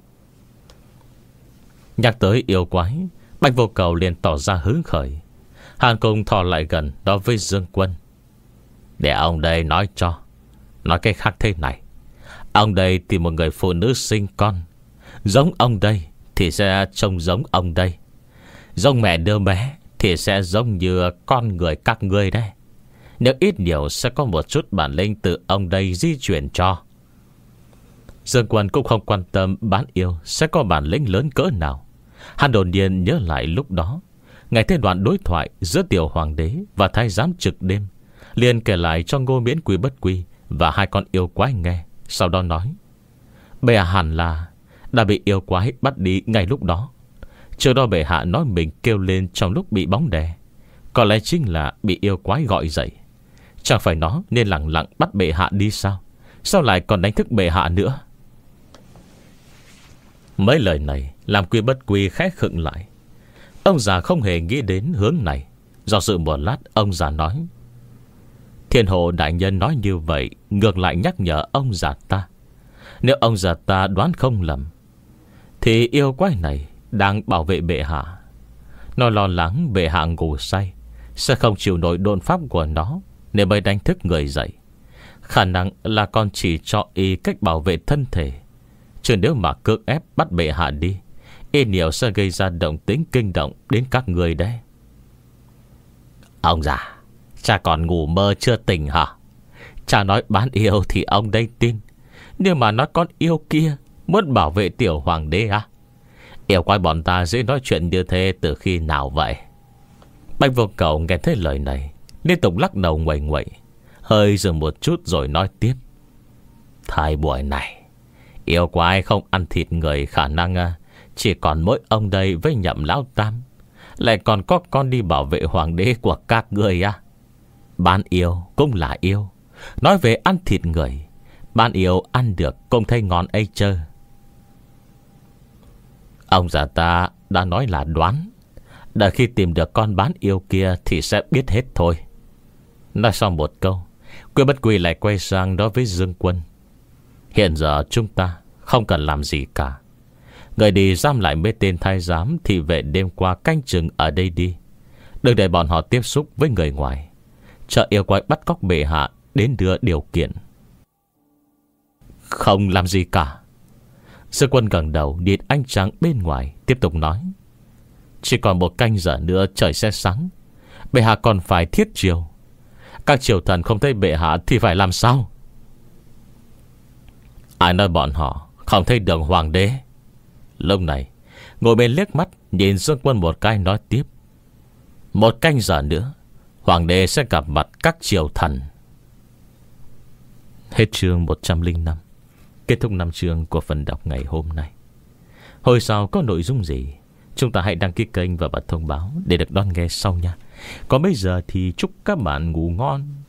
Nhắc tới yêu quái, Bạch Vô Cầu liền tỏ ra hứng khởi. Hàn Cung thò lại gần đó với Dương Quân. Để ông đây nói cho. Nói cái khác thế này. Ông đây tìm một người phụ nữ sinh con, giống ông đây thì sẽ trông giống ông đây. Giống mẹ đứa bé thì sẽ giống như con người các ngươi đấy. Nếu ít nhiều sẽ có một chút bản lĩnh từ ông đây di chuyển cho. Dương Quân cũng không quan tâm bán yêu sẽ có bản lĩnh lớn cỡ nào. Hắn đột nhiên nhớ lại lúc đó, ngày thấy đoạn đối thoại giữa tiểu hoàng đế và thái giám trực đêm, liền kể lại cho Ngô Miễn, Quy Bất Quy và hai con yêu quái nghe. Sau đó nói, bệ hạ hẳn là đã bị yêu quái bắt đi ngay lúc đó. Trước đó bệ hạ nói mình kêu lên trong lúc bị bóng đè, có lẽ chính là bị yêu quái gọi dậy. Chẳng phải nó nên lặng lặng bắt bệ hạ đi sao? Sao lại còn đánh thức bệ hạ nữa? Mấy lời này làm Quy Bất Quy khẽ khựng lại. Ông già không hề nghĩ đến hướng này. Do sự một lát ông già nói, Thiên Hộ đại nhân nói như vậy ngược lại nhắc nhở ông già ta. Nếu ông già ta đoán không lầm, thì yêu quái này đang bảo vệ bệ hạ. Nó lo lắng bệ hạ ngủ say sẽ không chịu nổi độn pháp của nó, nên mới đánh thức người dậy. Khả năng là con chỉ cho y cách bảo vệ thân thể, chứ nếu mà cưỡng ép bắt bệ hạ đi, y nhiều sẽ gây ra động tĩnh kinh động đến các người đấy. Ông già, cha còn ngủ mơ chưa tỉnh hả? Cha nói bán yêu thì ông đây tin, nhưng mà nói con yêu kia muốn bảo vệ tiểu hoàng đế à? Yêu quái bọn ta dễ nói chuyện như thế từ khi nào vậy? Bạch Vô Cầu nghe thấy lời này liên tục lắc đầu nguậy nguậy, hơi dừng một chút rồi nói tiếp. Thời buổi này, yêu quái không ăn thịt người, khả năng chỉ còn mỗi ông đây với Nhậm lão tam, lại còn có con đi bảo vệ hoàng đế của các người à? Bán yêu cũng là yêu. Nói về ăn thịt người, bán yêu ăn được cũng thấy ngon ấy chơ. Ông già ta đã nói là đoán, đợi khi tìm được con bán yêu kia thì sẽ biết hết thôi. Nói xong một câu, Quy Bất Quy lại quay sang nói với Dương Quân. Hiện giờ chúng ta không cần làm gì cả. Người đi giam lại mấy tên thái giám thị vệ đêm qua canh chừng ở đây đi. Đừng để bọn họ tiếp xúc với người ngoài. Chờ yêu quái bắt cóc bệ hạ đến đưa điều kiện. Không làm gì cả. Dương Quân gần đầu nhìn ánh trăng bên ngoài, tiếp tục nói. Chỉ còn một canh giờ nữa trời sẽ sáng. Bệ hạ còn phải thiết triều. Các triều thần không thấy bệ hạ thì phải làm sao? Ai nói bọn họ không thấy được hoàng đế? Lúc này ngồi bên liếc mắt nhìn Dương Quân một cái nói tiếp. Một canh giờ nữa hoàng đế sẽ gặp mặt các triều thần. Hết chương một trăm lẻ năm. Kết thúc năm chương của phần đọc ngày hôm nay. Hồi sau có nội dung gì, chúng ta hãy đăng ký kênh và bật thông báo để được đón nghe sau nha. Còn bây giờ thì chúc các bạn ngủ ngon.